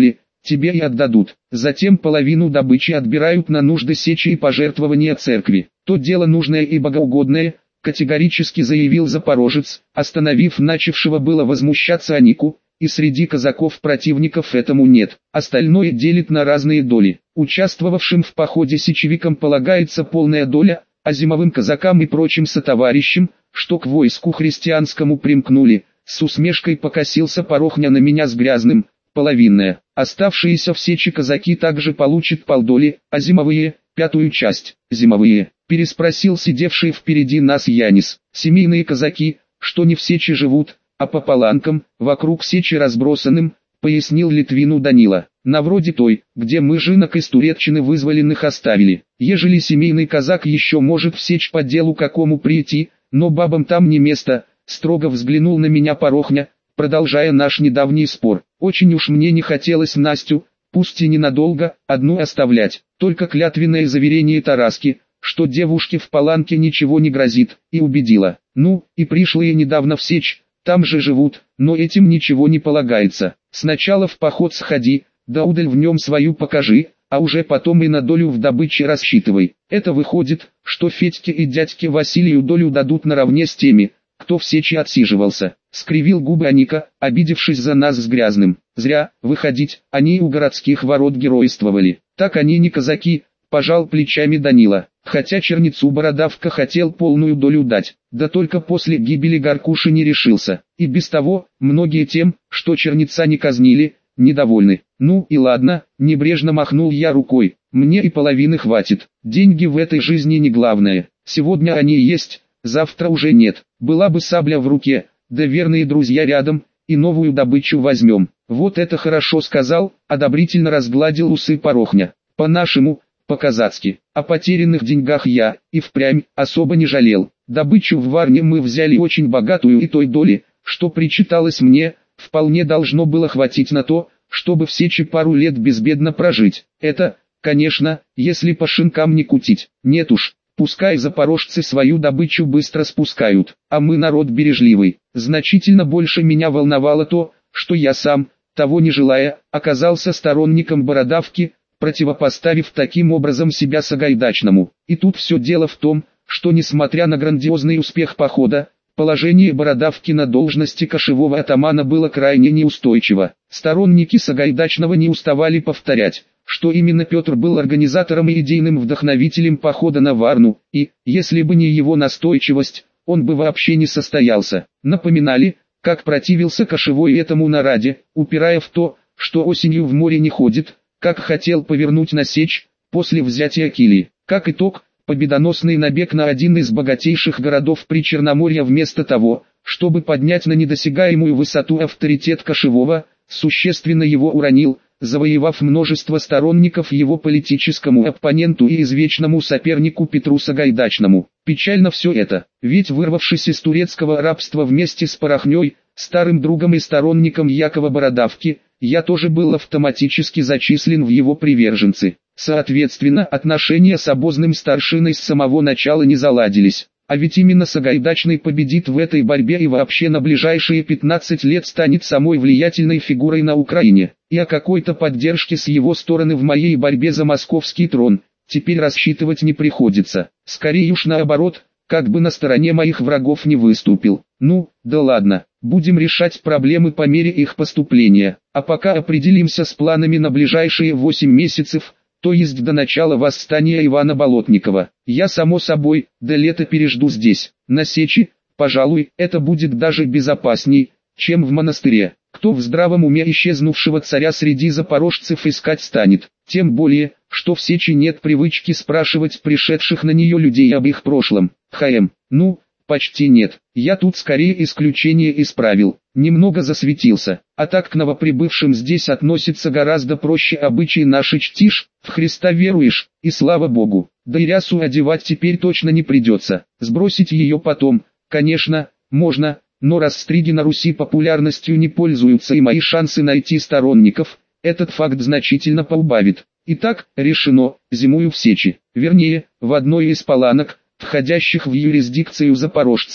тебе и отдадут. Затем половину добычи отбирают на нужды сечи и пожертвования церкви. То дело нужное и богоугодное, категорически заявил запорожец, остановив начавшего было возмущаться Анику, и среди казаков противников этому нет. Остальное делит на разные доли. Участвовавшим в походе сечевикам полагается полная доля, а зимовым казакам и прочим сотоварищам, что к войску христианскому примкнули, с усмешкой покосился Порохня на меня с грязным, половинная. Оставшиеся в сечи казаки также получат полдоли, а зимовые – пятую часть. Зимовые, переспросил сидевший впереди нас Янис. Семейные казаки, что не в сечи живут, а по паланкам, вокруг сечи разбросанным, пояснил Литвину Данила. На вроде той, где мы жинок из Туреччины вызволенных оставили. Ежели семейный казак еще может в сечь по делу какому прийти, но бабам там не место, строго взглянул на меня Порохня, продолжая наш недавний спор. Очень уж мне не хотелось Настю, пусть и ненадолго, одну оставлять. Только клятвенное заверение Тараски, что девушке в паланке ничего не грозит, и убедила. Ну, и пришлые недавно в сечь, там же живут, но этим ничего не полагается. Сначала в поход сходи, да удаль в нем свою покажи, а уже потом и на долю в добыче рассчитывай. Это выходит, что Федьке и дядьке Василию долю дадут наравне с теми, кто в сечи отсиживался. Скривил губы Аника, обидевшись за нас с грязным. Зря, выходить, они у городских ворот геройствовали. Так они не казаки, пожал плечами Данила. Хотя черницу Бородавка хотел полную долю дать, да только после гибели Гаркуши не решился. И без того, многие тем, что черница не казнили, недовольны. Ну и ладно, небрежно махнул я рукой, мне и половины хватит. Деньги в этой жизни не главное. Сегодня они есть, завтра уже нет. Была бы сабля в руке, да верные друзья рядом, и новую добычу возьмем. Вот это хорошо сказал, одобрительно разгладил усы Порохня. По-нашему, по-казацки. О потерянных деньгах я, и впрямь, особо не жалел. Добычу в Варне мы взяли очень богатую, и той доли, что причиталось мне, вполне должно было хватить на то, чтобы в сечи пару лет безбедно прожить. Это, конечно, если по шинкам не кутить. Нет уж, пускай запорожцы свою добычу быстро спускают, а мы народ бережливый. Значительно больше меня волновало то, что я сам, того не желая, оказался сторонником Бородавки, противопоставив таким образом себя Сагайдачному. И тут все дело в том, что несмотря на грандиозный успех похода, положение Бородавки на должности кошевого атамана было крайне неустойчиво. Сторонники Сагайдачного не уставали повторять, что именно Петр был организатором и идейным вдохновителем похода на Варну, и, если бы не его настойчивость, он бы вообще не состоялся. Напоминали, как противился кошевой этому нараде, упирая в то, что осенью в море не ходит, как хотел повернуть на сечь, после взятия Килии. Как итог, победоносный набег на один из богатейших городов Причерноморья вместо того, чтобы поднять на недосягаемую высоту авторитет кошевого, существенно его уронил, завоевав множество сторонников его политическому оппоненту и извечному сопернику Петру Сагайдачному. Печально все это, ведь вырвавшись из турецкого рабства вместе с Порохней, старым другом и сторонником Якова Бородавки, я тоже был автоматически зачислен в его приверженцы. Соответственно, отношения с обозным старшиной с самого начала не заладились. А ведь именно Сагайдачный победит в этой борьбе и вообще на ближайшие пятнадцать лет станет самой влиятельной фигурой на Украине. И о какой-то поддержке с его стороны в моей борьбе за московский трон теперь рассчитывать не приходится. Скорее уж наоборот, как бы на стороне моих врагов не выступил. Ну, да ладно, будем решать проблемы по мере их поступления. А пока определимся с планами на ближайшие восемь месяцев, то есть до начала восстания Ивана Болотникова. Я само собой, до лета пережду здесь, на сечи, пожалуй, это будет даже безопасней, чем в монастыре. Кто в здравом уме исчезнувшего царя среди запорожцев искать станет? Тем более, что в сечи нет привычки спрашивать пришедших на нее людей об их прошлом. Хм, ну, почти нет. Я тут скорее исключение исправил. Немного засветился. А так к новоприбывшим здесь относится гораздо проще. Обычаи наши чтишь, в Христа веруешь, и слава Богу. Да и рясу одевать теперь точно не придется. Сбросить ее потом, конечно, можно, но раз стриги на Руси популярностью не пользуются и мои шансы найти сторонников, этот факт значительно поубавит. Итак, решено, зимую в сечи, вернее, в одной из паланок, входящих в юрисдикцию запорожцев.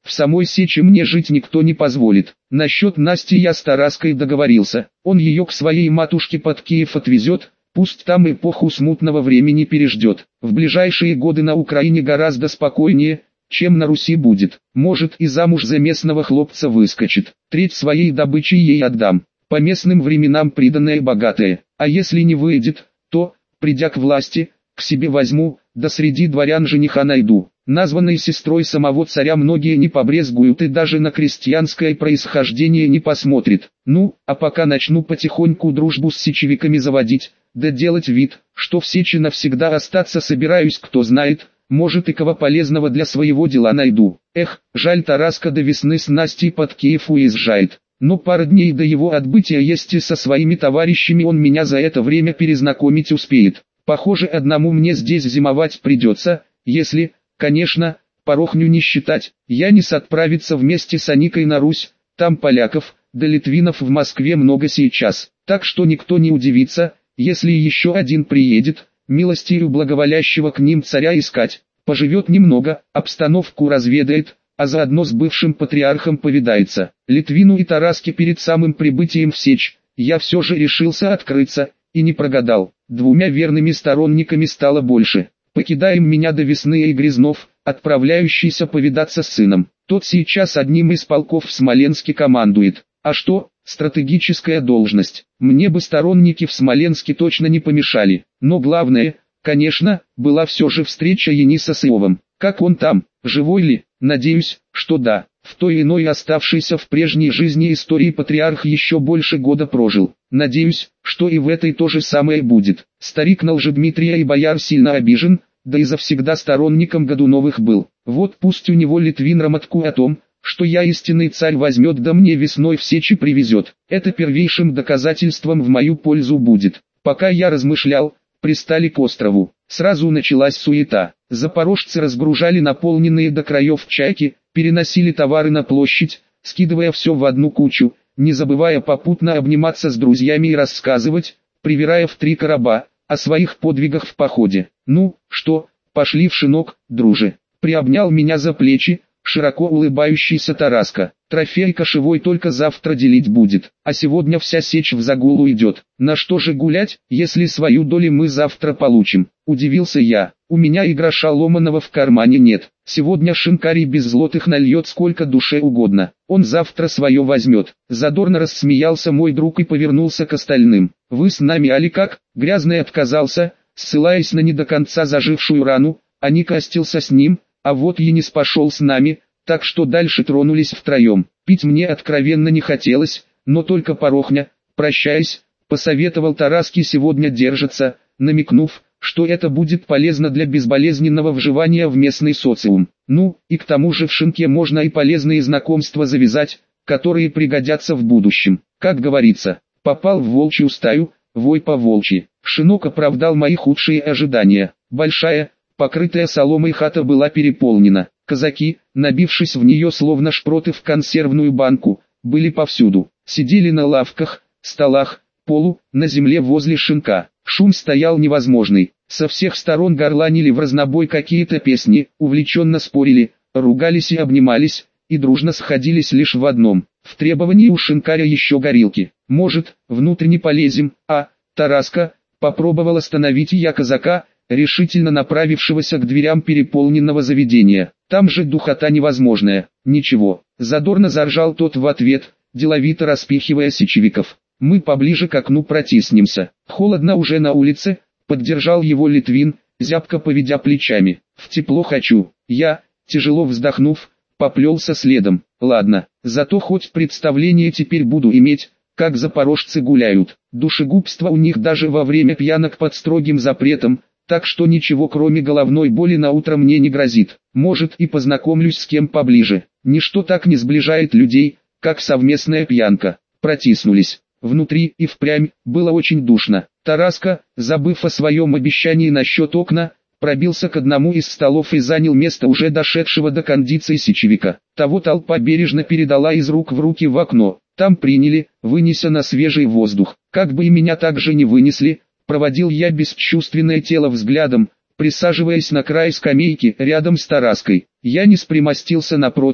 В самой Сечи мне жить никто не позволит. Насчет Насти я с Тараской договорился. Он ее к своей матушке под Киев отвезет, пусть там эпоху смутного времени переждет. В ближайшие годы на Украине гораздо спокойнее, чем на Руси будет. Может, и замуж за местного хлопца выскочит. Треть своей добычи ей отдам. По местным временам приданное богатое. А если не выйдет, то, придя к власти, к себе возьму, да среди дворян жениха найду. Названной сестрой самого царя многие не побрезгуют и даже на крестьянское происхождение не посмотрят. Ну, а пока начну потихоньку дружбу с сечевиками заводить, да делать вид, что в Сечи навсегда остаться собираюсь, кто знает, может и кого полезного для своего дела найду. Эх, жаль, Тараска до весны с Настей под Киев уезжает. Но пара дней до его отбытия есть и со своими товарищами он меня за это время перезнакомить успеет. Похоже, одному мне здесь зимовать придется, если, конечно, Порохню не считать. Янис отправится вместе с Аникой на Русь, там поляков, да литвинов в Москве много сейчас. Так что никто не удивится, если еще один приедет, милостью благоволящего к ним царя искать. Поживет немного, обстановку разведает, а заодно с бывшим патриархом повидается. Литвину и Тараске перед самым прибытием в Сечь, я все же решился открыться, и не прогадал. Двумя верными сторонниками стало больше. Покидаем меня до весны и Грязнов, отправляющийся повидаться с сыном. Тот сейчас одним из полков в Смоленске командует. А что, стратегическая должность. Мне бы сторонники в Смоленске точно не помешали. Но главное, конечно, была все же встреча Яниса с Иовом. Как он там, живой ли? Надеюсь, что да. В той иной оставшейся в прежней жизни истории патриарх еще больше года прожил. Надеюсь, что и в этой то же самое будет. Старик на Лжедмитрия и бояр сильно обижен, да и завсегда сторонником Годуновых был. Вот пусть у него Литвин рамотку о том, что я истинный царь возьмет да мне весной в Сечи привезет. Это первейшим доказательством в мою пользу будет. Пока я размышлял, пристали к острову. Сразу началась суета. Запорожцы разгружали наполненные до краев чайки, переносили товары на площадь, скидывая все в одну кучу, не забывая попутно обниматься с друзьями и рассказывать, привирая в три короба, о своих подвигах в походе. Ну, что, пошли в шинок, друже. Приобнял меня за плечи, широко улыбающийся Тараска. Трофей кошевой только завтра делить будет, а сегодня вся Сечь в загул уйдет. На что же гулять, если свою долю мы завтра получим? Удивился я. У меня и гроша ломаного в кармане нет. Сегодня шинкарий без злотых нальет сколько душе угодно. Он завтра свое возьмет. Задорно рассмеялся мой друг и повернулся к остальным. Вы с нами, али как? Грязный отказался, ссылаясь на не до конца зажившую рану, а Ника остился с ним, а вот Янис пошел с нами, так что дальше тронулись втроем. Пить мне откровенно не хотелось, но только Порохня, прощаясь, посоветовал Тараске сегодня держаться, намекнув, что это будет полезно для безболезненного вживания в местный социум. Ну, и к тому же в шинке можно и полезные знакомства завязать, которые пригодятся в будущем. Как говорится, попал в волчью стаю, вой по волчьи. Шинок оправдал мои худшие ожидания. Большая, покрытая соломой хата была переполнена. Казаки, набившись в нее словно шпроты в консервную банку, были повсюду. Сидели на лавках, столах, полу, на земле возле шинка. Шум стоял невозможный. Со всех сторон горланили в разнобой какие-то песни, увлеченно спорили, ругались и обнимались, и дружно сходились лишь в одном. В требовании у шинкаря еще горилки. Может, внутренне полезем, а, Тараска, попробовал остановить я казака, решительно направившегося к дверям переполненного заведения. Там же духота невозможная. Ничего. Задорно заржал тот в ответ, деловито распихивая сечевиков. Мы поближе к окну протиснемся. Холодно уже на улице, поддержал его Литвин, зябко поведя плечами. В тепло хочу. Я, тяжело вздохнув, поплелся следом. Ладно, зато хоть представление теперь буду иметь, как запорожцы гуляют. Душегубство у них даже во время пьянок под строгим запретом, так что ничего кроме головной боли на утро мне не грозит. Может и познакомлюсь с кем поближе. Ничто так не сближает людей, как совместная пьянка. Протиснулись. Внутри и впрямь было очень душно. Тараска, забыв о своем обещании насчет окна, пробился к одному из столов и занял место уже дошедшего до кондиции сечевика. Того толпа бережно передала из рук в руки в окно. Там приняли, вынеся на свежий воздух. Как бы и меня также не вынесли, проводил я бесчувственное тело взглядом, присаживаясь на край скамейки рядом с Тараской. Янис примостился напротив,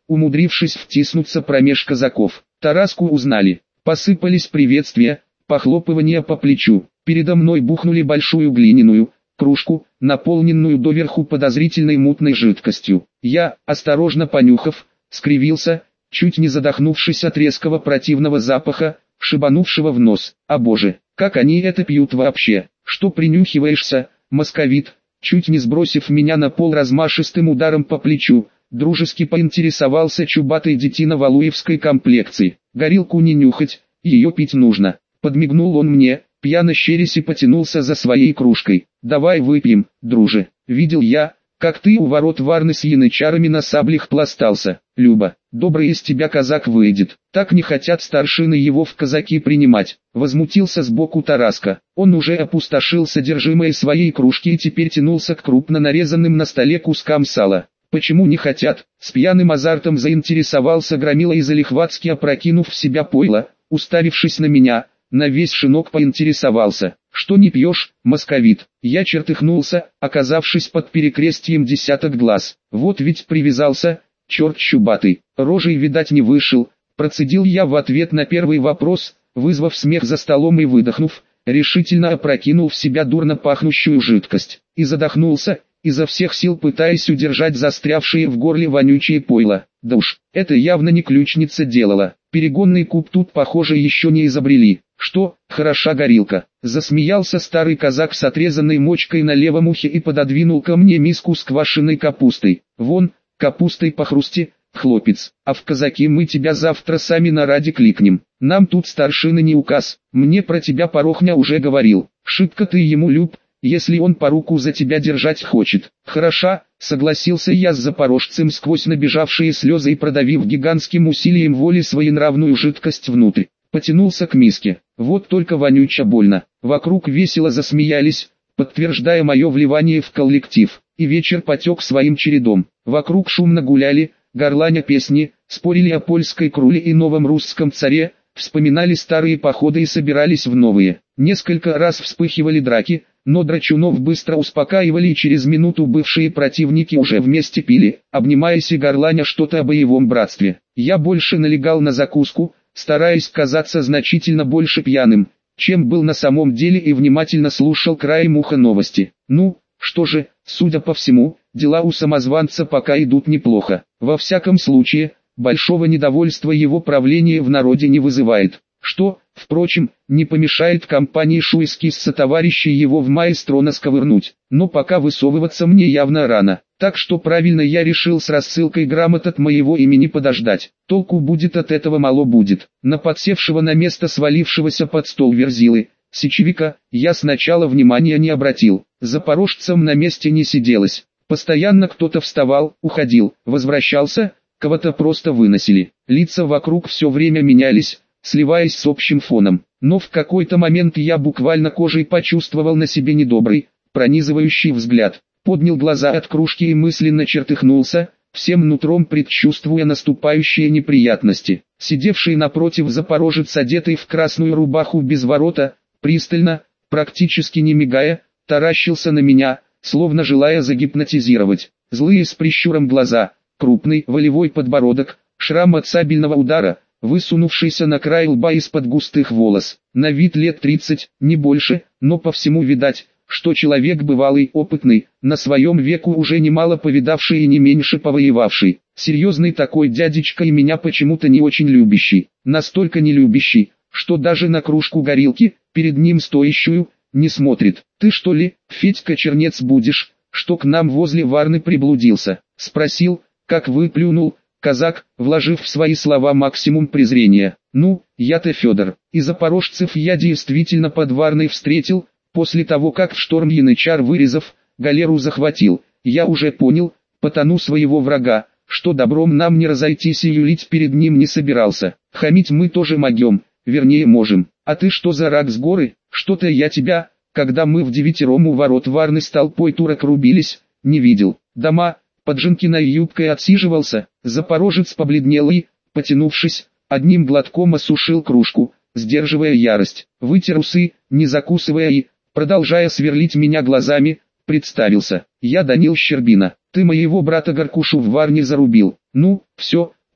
умудрившись втиснуться промеж казаков. Тараску узнали, посыпались приветствия, похлопывания по плечу. Передо мной бухнули большую глиняную кружку, наполненную доверху подозрительной мутной жидкостью. Я, осторожно понюхав, скривился, чуть не задохнувшись от резкого противного запаха, шибанувшего в нос. А боже, как они это пьют вообще? Что принюхиваешься, московит? Чуть не сбросив меня на пол размашистым ударом по плечу, дружески поинтересовался чубатый детина валуевской комплекции. Горилку не нюхать, ее пить нужно. Подмигнул он мне, пьяно щерясь, и потянулся за своей кружкой. «Давай выпьем, друже. Видел я, как ты у ворот Варны с янычарами на саблях пластался. Люба, добрый из тебя казак выйдет. Так не хотят старшины его в казаки принимать». Возмутился сбоку Тараска. Он уже опустошил содержимое своей кружки и теперь тянулся к крупно нарезанным на столе кускам сала. «Почему не хотят?» С пьяным азартом заинтересовался громила и залихватски опрокинув в себя пойло, уставившись на меня, на весь шинок поинтересовался: «Что не пьешь, московит?» Я чертыхнулся, оказавшись под перекрестием десяток глаз. Вот ведь привязался, черт щубатый, рожей видать не вышел. Процедил я в ответ на первый вопрос, вызвав смех за столом, и, выдохнув, решительно опрокинул в себя дурно пахнущую жидкость. И задохнулся, изо всех сил пытаясь удержать застрявшие в горле вонючие пойло. Да уж, это явно не ключница делала. Перегонный куб тут, похоже, еще не изобрели. «Что, хороша горилка?» Засмеялся старый казак с отрезанной мочкой на левом ухе и пододвинул ко мне миску с квашеной капустой. «Вон, капустой похрусти, хлопец, а в казаки мы тебя завтра сами на ради кликнем. Нам тут старшины не указ, мне про тебя Порохня уже говорил. Шибко ты ему люб, если он по руку за тебя держать хочет». «Хороша», согласился я с запорожцем сквозь набежавшие слезы и, продавив гигантским усилием воли своенравную жидкость внутрь, потянулся к миске. Вот только вонюча больно. Вокруг весело засмеялись, подтверждая мое вливание в коллектив. И вечер потек своим чередом. Вокруг шумно гуляли, горланя песни, спорили о польской круле и новом русском царе, вспоминали старые походы и собирались в новые. Несколько раз вспыхивали драки, но драчунов быстро успокаивали, и через минуту бывшие противники уже вместе пили, обнимаясь и горланя что-то о боевом братстве. Я больше налегал на закуску, стараясь казаться значительно больше пьяным, чем был на самом деле, и внимательно слушал краем уха новости. Ну, что же, судя по всему, дела у самозванца пока идут неплохо. Во всяком случае, большого недовольства его правление в народе не вызывает. Что, впрочем, не помешает компании Шуйскисса товарищей его в мае с трона сковырнуть. Но пока высовываться мне явно рано. Так что правильно я решил с рассылкой грамот от моего имени подождать. Толку будет от этого мало будет. На подсевшего на место свалившегося под стол Верзилы, сечевика, я сначала внимания не обратил. Запорожцам на месте не сиделось. Постоянно кто-то вставал, уходил, возвращался, кого-то просто выносили. Лица вокруг все время менялись, сливаясь с общим фоном. Но в какой-то момент я буквально кожей почувствовал на себе недобрый, пронизывающий взгляд. Поднял глаза от кружки и мысленно чертыхнулся, всем нутром предчувствуя наступающие неприятности. Сидевший напротив запорожец, одетый в красную рубаху без ворота, пристально, практически не мигая, таращился на меня, словно желая загипнотизировать. Злые с прищуром глаза, крупный волевой подбородок, шрам от сабельного удара, высунувшийся на край лба из-под густых волос. На вид лет тридцать, не больше, но по всему видать, что человек бывалый, опытный, на своем веку уже немало повидавший и не меньше повоевавший. Серьезный такой дядечка, и меня почему-то не очень любящий. Настолько не любящий, что даже на кружку горилки, перед ним стоящую, не смотрит. «Ты что ли, Федька Чернец будешь, что к нам возле Варны приблудился?» — спросил, как выплюнул казак, вложив в свои слова максимум презрения. «Ну, я-то Федор, и запорожцев я действительно под Варной встретил, после того как в шторм янычар вырезав, галеру захватил. Я уже понял, потону своего врага, что добром нам не разойтись, и юлить перед ним не собирался. Хамить мы тоже могем, вернее можем. А ты что за рак с горы? Что-то я тебя, когда мы в девятером у ворот Варны с толпой турок рубились, не видел. Дома, под Женкиной юбкой отсиживался». Запорожец побледнел и, потянувшись, одним глотком осушил кружку, сдерживая ярость. Вытер усы, не закусывая, и, продолжая сверлить меня глазами, представился: «Я Данил Щербина. Ты моего брата Горкушу в Варне зарубил». «Ну, все,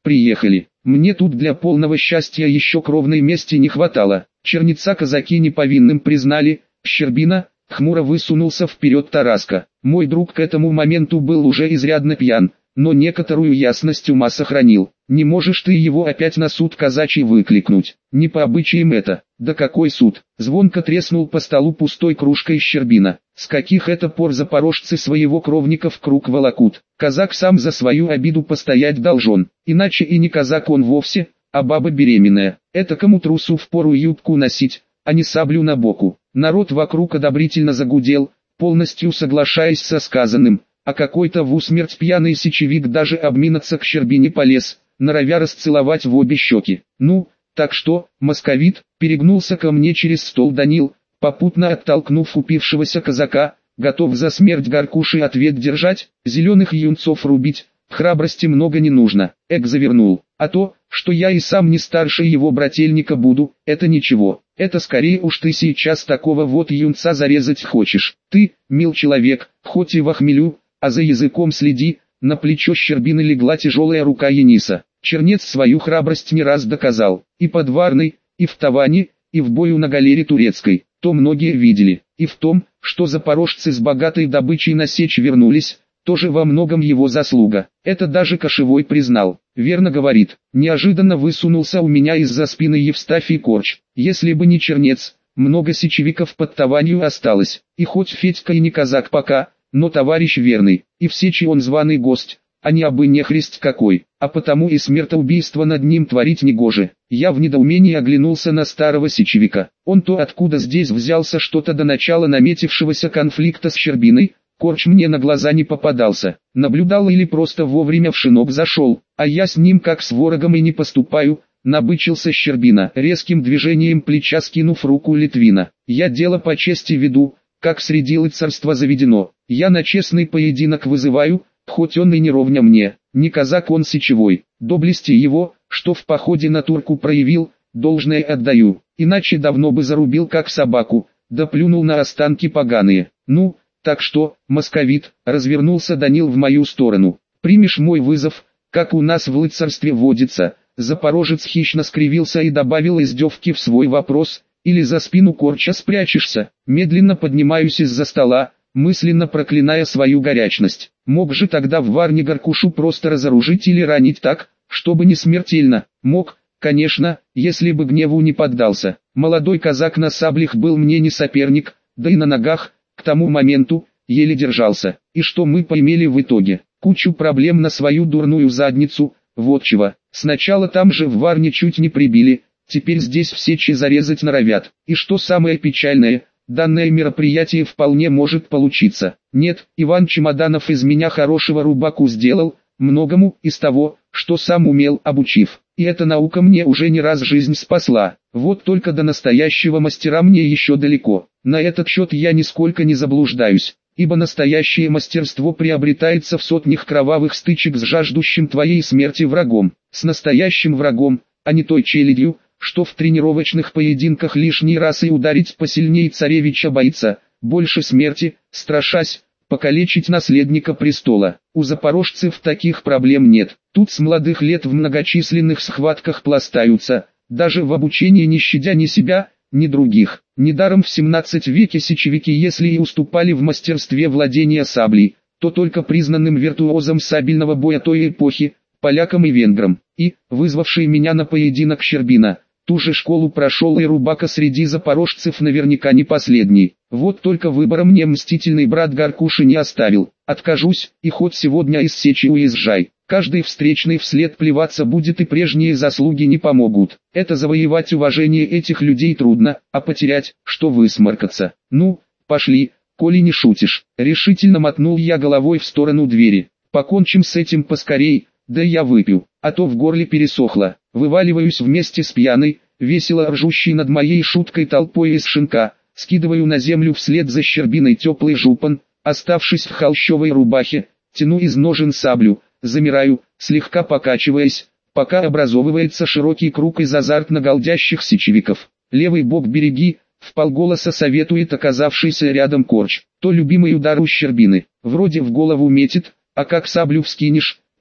приехали. Мне тут для полного счастья еще кровной мести не хватало. Черница казаки неповинным признали. Щербина хмуро высунулся вперед Тараска. Мой друг к этому моменту был уже изрядно пьян, но некоторую ясность ума сохранил. Не можешь ты его опять на суд казачий выкликнуть. Не по обычаям это. Да какой суд? Звонко треснул по столу пустой кружкой Щербина. С каких это пор запорожцы своего кровника в круг волокут? Казак сам за свою обиду постоять должен. Иначе и не казак он вовсе, а баба беременная. Это кому трусу впору юбку носить, а не саблю на боку. Народ вокруг одобрительно загудел, полностью соглашаясь со сказанным. А какой-то в усмерть пьяный сечевик даже обминаться к Щербине полез, норовя расцеловать в обе щеки. Ну, так что, московит, перегнулся ко мне через стол Данил, попутно оттолкнув упившегося казака, готов за смерть Горкуши ответ держать, зеленых юнцов рубить, храбрости много не нужно, эк завернул. А то, что я и сам не старше его брательника буду, это ничего, это скорее уж ты сейчас такого вот юнца зарезать хочешь. Ты, мил человек, хоть и в хмелю, а за языком следи. На плечо Щербины легла тяжелая рука Ениса. Чернец свою храбрость не раз доказал, и под Варной, и в Таване, и в бою на галере турецкой, то многие видели, и в том, что запорожцы с богатой добычей на сечь вернулись, тоже во многом его заслуга. Это даже Кошевой признал. Верно говорит, неожиданно высунулся у меня из-за спины Евстафий Корч. Если бы не Чернец, много сечевиков под Таванью осталось, и хоть Федька и не казак пока, но товарищ верный, и в сечи он званый гость, а не абы нехрист какой, а потому и смертоубийство над ним творить негоже. Я в недоумении оглянулся на старого сечевика. Он то откуда здесь взялся что-то до начала наметившегося конфликта с Щербиной, Корч мне на глаза не попадался, наблюдал или просто вовремя в шинок зашел, а я с ним как с ворогом и не поступаю. Набычился Щербина, резким движением плеча скинув руку Литвина. Я дело по чести веду, как среди рыцарства заведено. Я на честный поединок вызываю, хоть он и не ровня мне, не казак он сечевой. Доблести его, что в походе на турку проявил, должное отдаю, иначе давно бы зарубил как собаку, да плюнул на останки поганые. Ну, так что, московит, развернулся Данил в мою сторону, примешь мой вызов, как у нас в рыцарстве водится. Запорожец хищно скривился и добавил издевки в свой вопрос, или за спину Корча спрячешься. Медленно поднимаюсь из-за стола, мысленно проклиная свою горячность. Мог же тогда в Варне Горкушу просто разоружить или ранить так, чтобы не смертельно. Мог, конечно, если бы гневу не поддался. Молодой казак на саблях был мне не соперник, да и на ногах, к тому моменту, еле держался. И что мы поимели в итоге? Кучу проблем на свою дурную задницу, вот чего. Сначала там же в Варне чуть не прибили, теперь здесь в сечи зарезать норовят. И что самое печальное, данное мероприятие вполне может получиться. Нет, Иван Чемоданов из меня хорошего рубаку сделал, многому из того, что сам умел, обучив. И эта наука мне уже не раз жизнь спасла. Вот только до настоящего мастера мне еще далеко. На этот счет я нисколько не заблуждаюсь, ибо настоящее мастерство приобретается в сотнях кровавых стычек с жаждущим твоей смерти врагом. С настоящим врагом, а не той челядью, что в тренировочных поединках лишний раз и ударить посильнее царевича боится, больше смерти, страшась покалечить наследника престола. У запорожцев таких проблем нет, тут с молодых лет в многочисленных схватках пластаются, даже в обучении не щадя ни себя, ни других. Недаром в семнадцатом веке сечевики, если и уступали в мастерстве владения саблей, то только признанным виртуозом сабельного боя той эпохи, полякам и венграм. И, вызвавший меня на поединок Щербина, ту же школу прошел и рубака среди запорожцев наверняка не последний. Вот только выбора мне мстительный брат Горкуши не оставил. Откажусь, и хоть сегодня из сечи уезжай. Каждый встречный вслед плеваться будет, и прежние заслуги не помогут. Это завоевать уважение этих людей трудно, а потерять, что высморкаться. Ну, пошли, коли не шутишь. Решительно мотнул я головой в сторону двери. Покончим с этим поскорей, да я выпью, а то в горле пересохло. Вываливаюсь вместе с пьяной, весело ржущей над моей шуткой толпой из шинка, скидываю на землю вслед за Щербиной теплый жупан, оставшись в холщовой рубахе, тяну из ножен саблю, замираю, слегка покачиваясь, пока образовывается широкий круг из азартно галдящих сечевиков. Левый бок береги, вполголоса советует оказавшийся рядом Корч. То любимый удар у Щербины, вроде в голову метит, а как саблю вскинешь,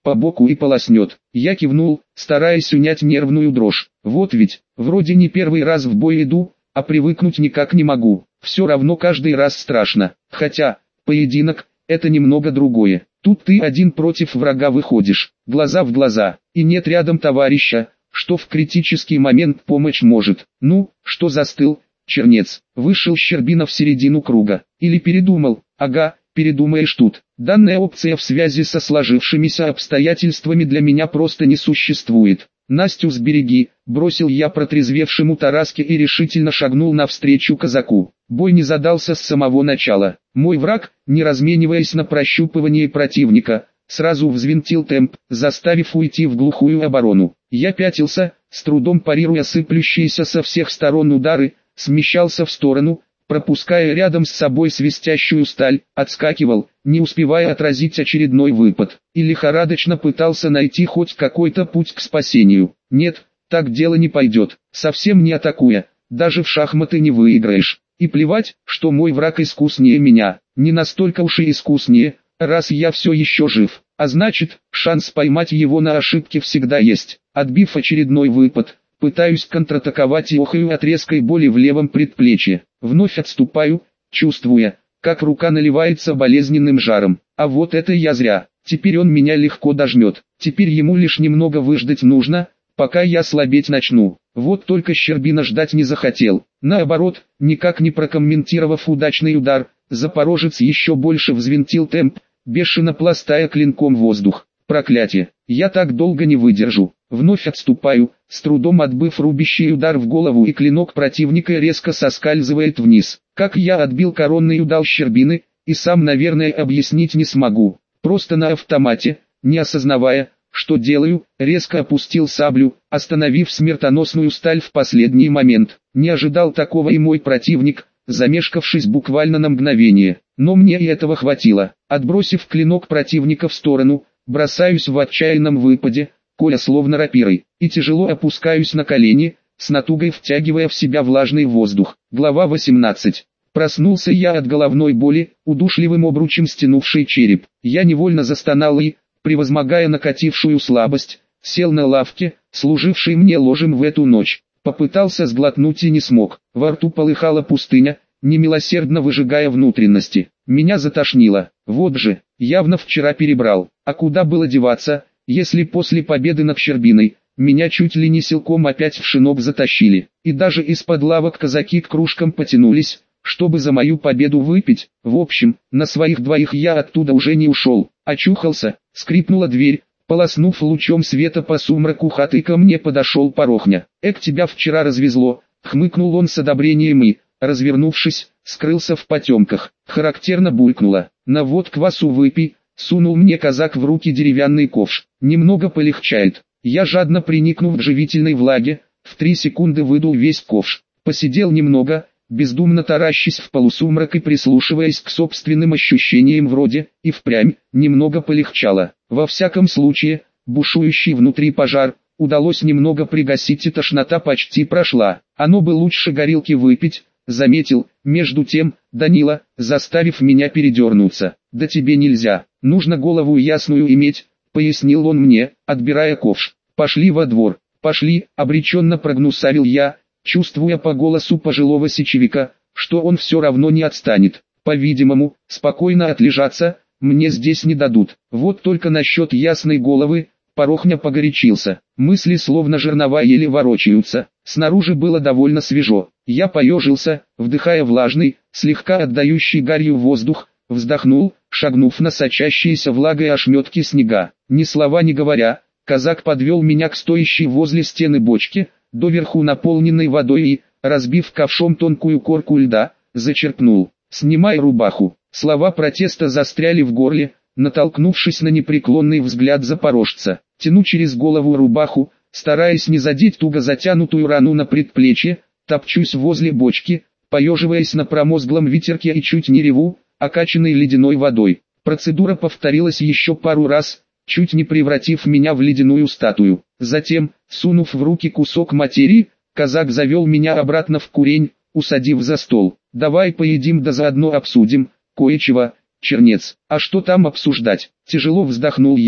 по боку и полоснет. Я кивнул, стараясь унять нервную дрожь. Вот ведь, вроде не первый раз в бой иду, а привыкнуть никак не могу. Все равно каждый раз страшно. Хотя, поединок, это немного другое. Тут ты один против врага выходишь, глаза в глаза, и нет рядом товарища, что в критический момент помочь может. Ну, что застыл, чернец? Вышел Щербина в середину круга. Или передумал? Ага, передумаешь тут. Данная опция в связи со сложившимися обстоятельствами для меня просто не существует. Настю сбереги, бросил я протрезвевшему Тараске и решительно шагнул навстречу казаку. Бой не задался с самого начала. Мой враг, не размениваясь на прощупывание противника, сразу взвинтил темп, заставив уйти в глухую оборону. Я пятился, с трудом парируя сыплющиеся со всех сторон удары, смещался в сторону, пропуская рядом с собой свистящую сталь, отскакивал, не успевая отразить очередной выпад, и лихорадочно пытался найти хоть какой-то путь к спасению. Нет, так дело не пойдет, совсем не атакуя, даже в шахматы не выиграешь. И плевать, что мой враг искуснее меня, не настолько уж и искуснее, раз я все еще жив, а значит, шанс поймать его на ошибке всегда есть. Отбив очередной выпад, пытаюсь контратаковать и охаю от резкой боли в левом предплечье. Вновь отступаю, чувствуя, как рука наливается болезненным жаром. А вот это я зря, теперь он меня легко дожмет, теперь ему лишь немного выждать нужно, пока я слабеть начну. Вот только Щербина ждать не захотел. Наоборот, никак не прокомментировав удачный удар, запорожец еще больше взвинтил темп, бешено пластая клинком воздух. Проклятие, я так долго не выдержу. Вновь отступаю, с трудом отбыв рубящий удар в голову, и клинок противника резко соскальзывает вниз. Как я отбил коронный удар Щербины, и сам, наверное, объяснить не смогу. Просто на автомате, не осознавая, что делаю, резко опустил саблю, остановив смертоносную сталь в последний момент. Не ожидал такого и мой противник, замешкавшись буквально на мгновение. Но мне и этого хватило. Отбросив клинок противника в сторону, бросаюсь в отчаянном выпаде, коля словно рапирой, и тяжело опускаюсь на колени, с натугой втягивая в себя влажный воздух. Глава восемнадцать. Проснулся я от головной боли, удушливым обручем стянувшей череп. Я невольно застонал и, превозмогая накатившую слабость, сел на лавке, служившей мне ложем в эту ночь. Попытался сглотнуть и не смог. Во рту полыхала пустыня, немилосердно выжигая внутренности. Меня затошнило. Вот же, явно вчера перебрал. А куда было деваться, если после победы над Щербиной меня чуть ли не силком опять в шинок затащили, и даже из-под лавок казаки к кружкам потянулись, чтобы за мою победу выпить. В общем, на своих двоих я оттуда уже не ушел. Очухался, скрипнула дверь, полоснув лучом света по сумраку хаты, ко мне подошел Порохня. «Эк, тебя вчера развезло», — хмыкнул он с одобрением и, развернувшись, скрылся в потемках. Характерно булькнуло. «На вот квасу выпей», — сунул мне казак в руки деревянный ковш. «Немного полегчает». Я, жадно приникнув к живительной влаге, в три секунды выдул весь ковш. Посидел немного, бездумно таращась в полусумрак и прислушиваясь к собственным ощущениям, вроде и впрямь немного полегчало. Во всяком случае, бушующий внутри пожар удалось немного пригасить, и тошнота почти прошла. Оно бы лучше горилки выпить, заметил, между тем, Данила, заставив меня передернуться. «Да тебе нельзя, нужно голову ясную иметь», — пояснил он мне, отбирая ковш. «Пошли во двор». «Пошли», — обреченно прогнусавил я, чувствуя по голосу пожилого сечевика, что он все равно не отстанет. По-видимому, спокойно отлежаться мне здесь не дадут. Вот только насчет ясной головы Порохня погорячился. Мысли словно жернова еле ворочаются. Снаружи было довольно свежо. Я поежился, вдыхая влажный, слегка отдающий гарью воздух, вздохнул, шагнув на сочащиеся влагой ошметки снега. Ни слова не говоря, казак подвел меня к стоящей возле стены бочке, доверху наполненной водой, и, разбив ковшом тонкую корку льда, зачерпнул. «Снимай рубаху». Слова протеста застряли в горле, натолкнувшись на непреклонный взгляд запорожца. Тяну через голову рубаху, стараясь не задеть туго затянутую рану на предплечье, топчусь возле бочки, поеживаясь на промозглом ветерке и чуть не реву, окачанной ледяной водой. Процедура повторилась еще пару раз, чуть не превратив меня в ледяную статую. Затем, сунув в руки кусок материи, казак завел меня обратно в курень, усадив за стол. «Давай поедим да заодно обсудим кое-чего, чернец». «А что там обсуждать?» Тяжело вздохнул я.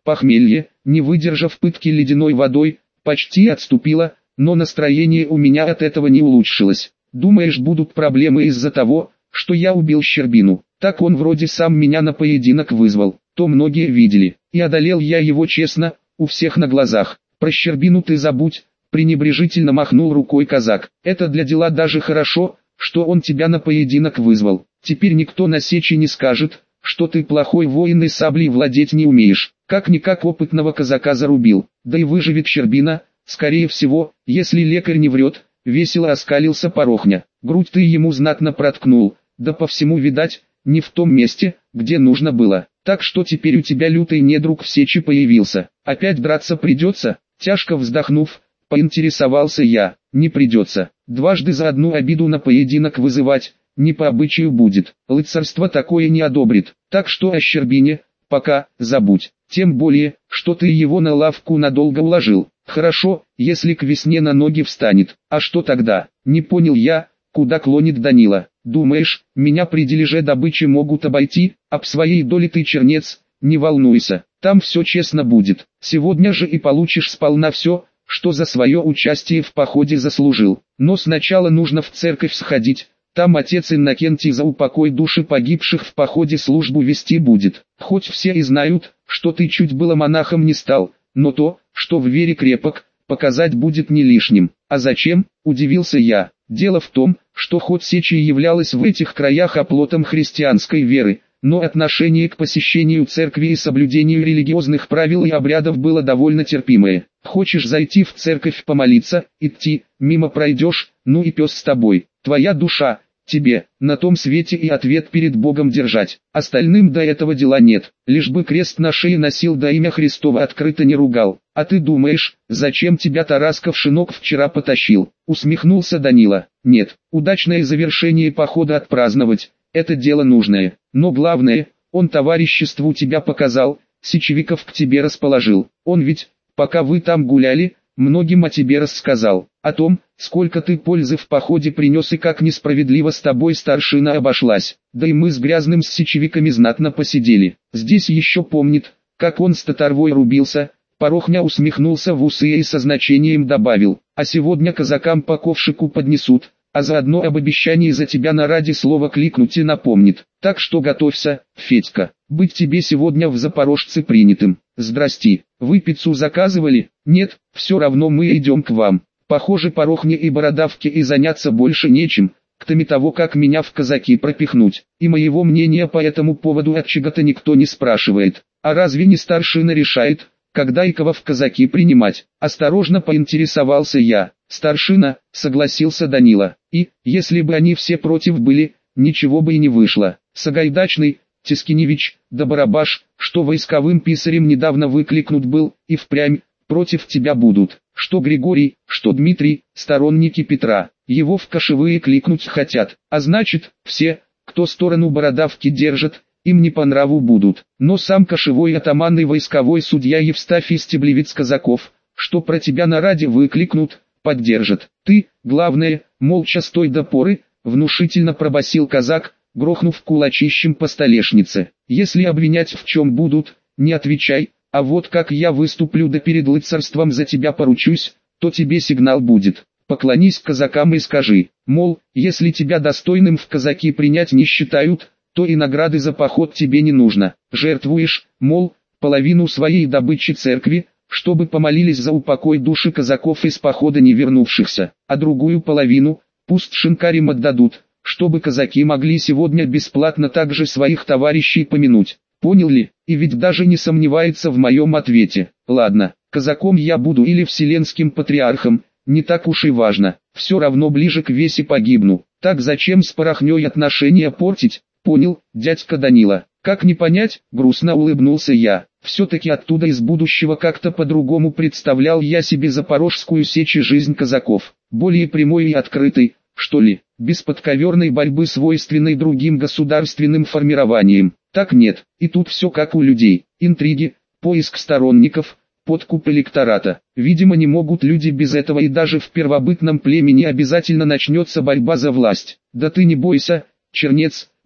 Похмелье, не выдержав пытки ледяной водой, почти отступило, но настроение у меня от этого не улучшилось. Думаешь, будут проблемы из-за того, что я убил Щербину? Так он вроде сам меня на поединок вызвал, то многие видели, и одолел я его честно, у всех на глазах. Про Щербину ты забудь, пренебрежительно махнул рукой казак. Это для дела даже хорошо, что он тебя на поединок вызвал. Теперь никто на сече не скажет, что ты плохой воин и саблей владеть не умеешь. Как-никак опытного казака зарубил, да и выживет Щербина, скорее всего, если лекарь не врет. Весело оскалился Порохня. Грудь ты ему знатно проткнул, да по всему видать, не в том месте, где нужно было. Так что теперь у тебя лютый недруг в сече появился. Опять драться придется? Тяжко вздохнув, поинтересовался я. Не придется. Дважды за одну обиду на поединок вызывать, не по обычаю будет. Рыцарство такое не одобрит. Так что о Щербине пока забудь. Тем более, что ты его на лавку надолго уложил. Хорошо, если к весне на ноги встанет. А что тогда? Не понял я, куда клонит Данила. Думаешь, меня при дележе добычи могут обойти? Об своей доле ты, чернец, не волнуйся. Там все честно будет. Сегодня же и получишь сполна все, что за свое участие в походе заслужил. Но сначала нужно в церковь сходить. Там отец Иннокентий за упокой души погибших в походе службу вести будет. Хоть все и знают, что ты чуть было монахом не стал, но то, что в вере крепок, показать будет не лишним. А зачем, удивился я. Дело в том, что хоть сечь и являлась в этих краях оплотом христианской веры, но отношение к посещению церкви и соблюдению религиозных правил и обрядов было довольно терпимое. Хочешь зайти в церковь помолиться, идти, мимо пройдешь, ну и пес с тобой. Твоя душа, тебе, на том свете и ответ перед Богом держать. Остальным до этого дела нет, лишь бы крест на шее носил да имя Христово открыто не ругал. А ты думаешь, зачем тебя Тарасков шинок вчера потащил? Усмехнулся Данила. Нет, удачное завершение похода отпраздновать, это дело нужное. Но главное, он товариществу тебя показал, сечевиков к тебе расположил. Он ведь, пока вы там гуляли, многим о тебе рассказал. О том, сколько ты пользы в походе принес и как несправедливо с тобой старшина обошлась. Да и мы с грязным с сечевиками знатно посидели. Здесь еще помнит, как он с татарвой рубился. Порохня усмехнулся в усы и со значением добавил. А сегодня казакам по ковшику поднесут, а заодно об обещании за тебя на ради слова кликнуть и напомнит. Так что готовься, Федька, быть тебе сегодня в Запорожце принятым. Здрасти, вы пиццу заказывали? Нет, все равно мы идем к вам. Похоже, Порохне и Бородавке и заняться больше нечем, кроме того, как меня в казаки пропихнуть. И моего мнения по этому поводу от чего-то никто не спрашивает. А разве не старшина решает, когда и кого в казаки принимать? Осторожно поинтересовался я. Старшина, согласился Данила. И, если бы они все против были, ничего бы и не вышло. Сагайдачный, Тискиневич, да Барабаш, что войсковым писарем недавно выкликнут был, и впрямь, против тебя будут. Что Григорий, что Дмитрий, сторонники Петра, его в кошевые кликнуть хотят. А значит, все, кто сторону Бородавки держит, им не по нраву будут. Но сам кошевой атаман и войсковой судья Евстафий Стеблевиц-Казаков, что про тебя на раде выкликнут, поддержат. Ты, главное, молча стой до поры, внушительно пробасил казак, грохнув кулачищем по столешнице. Если обвинять в чем будут, не отвечай, а вот как я выступлю да перед рыцарством за тебя поручусь, то тебе сигнал будет. Поклонись казакам и скажи, мол, если тебя достойным в казаки принять не считают, то и награды за поход тебе не нужно. Жертвуешь, мол, половину своей добычи церкви, чтобы помолились за упокой души казаков из похода не вернувшихся, а другую половину, пусть шинкарям отдадут, чтобы казаки могли сегодня бесплатно также своих товарищей помянуть. Понял ли? И ведь даже не сомневается в моем ответе. Ладно, казаком я буду или вселенским патриархом, не так уж и важно, все равно ближе к весе погибну. Так зачем с Порохней отношения портить? Понял, дядька Данила. Как не понять, грустно улыбнулся я. Все-таки оттуда из будущего как-то по-другому представлял я себе запорожскую сечь и жизнь казаков. Более прямой и открытой, что ли, без подковерной борьбы, свойственной другим государственным формированиям. Так нет, и тут все как у людей. Интриги, поиск сторонников, подкуп электората. Видимо, не могут люди без этого, и даже в первобытном племени обязательно начнется борьба за власть. Да ты не бойся, чернец,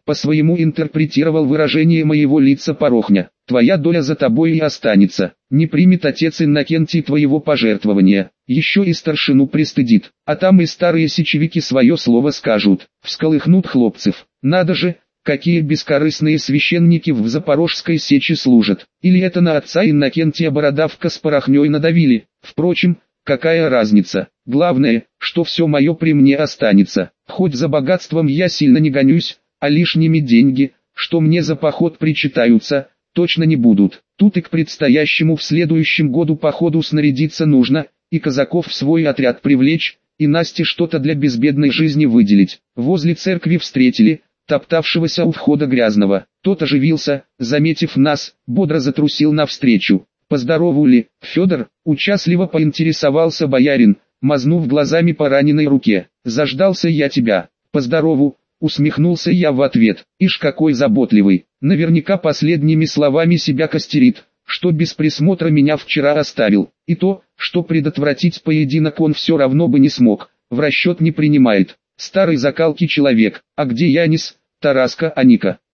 по-своему интерпретировал выражение моего лица Порохня. Твоя доля за тобой и останется. Не примет отец Иннокентий твоего пожертвования, еще и старшину пристыдит. А там и старые сечевики свое слово скажут, всколыхнут хлопцев. Надо же, какие бескорыстные священники в Запорожской сече служат. Или это на отца Иннокентия бородавка с порохней надавили. Впрочем, какая разница? Главное, что все мое при мне останется. Хоть за богатством я сильно не гонюсь, а лишними деньги, что мне за поход причитаются, точно не будут. Тут и к предстоящему в следующем году походу снарядиться нужно, и казаков в свой отряд привлечь, и Насте что-то для безбедной жизни выделить. Возле церкви встретили топтавшегося у входа Грязного. Тот оживился, заметив нас, бодро затрусил навстречу. «Поздоровали, Федор?» — участливо поинтересовался боярин, мазнув глазами по раненой руке. «Заждался я тебя. Поздорову», — усмехнулся я в ответ. «Ишь какой заботливый, наверняка последними словами себя костерит, что без присмотра меня вчера оставил, и то, что предотвратить поединок он все равно бы не смог, в расчет не принимает. Старый закалки человек. А где Янис, Тараска, Аника?»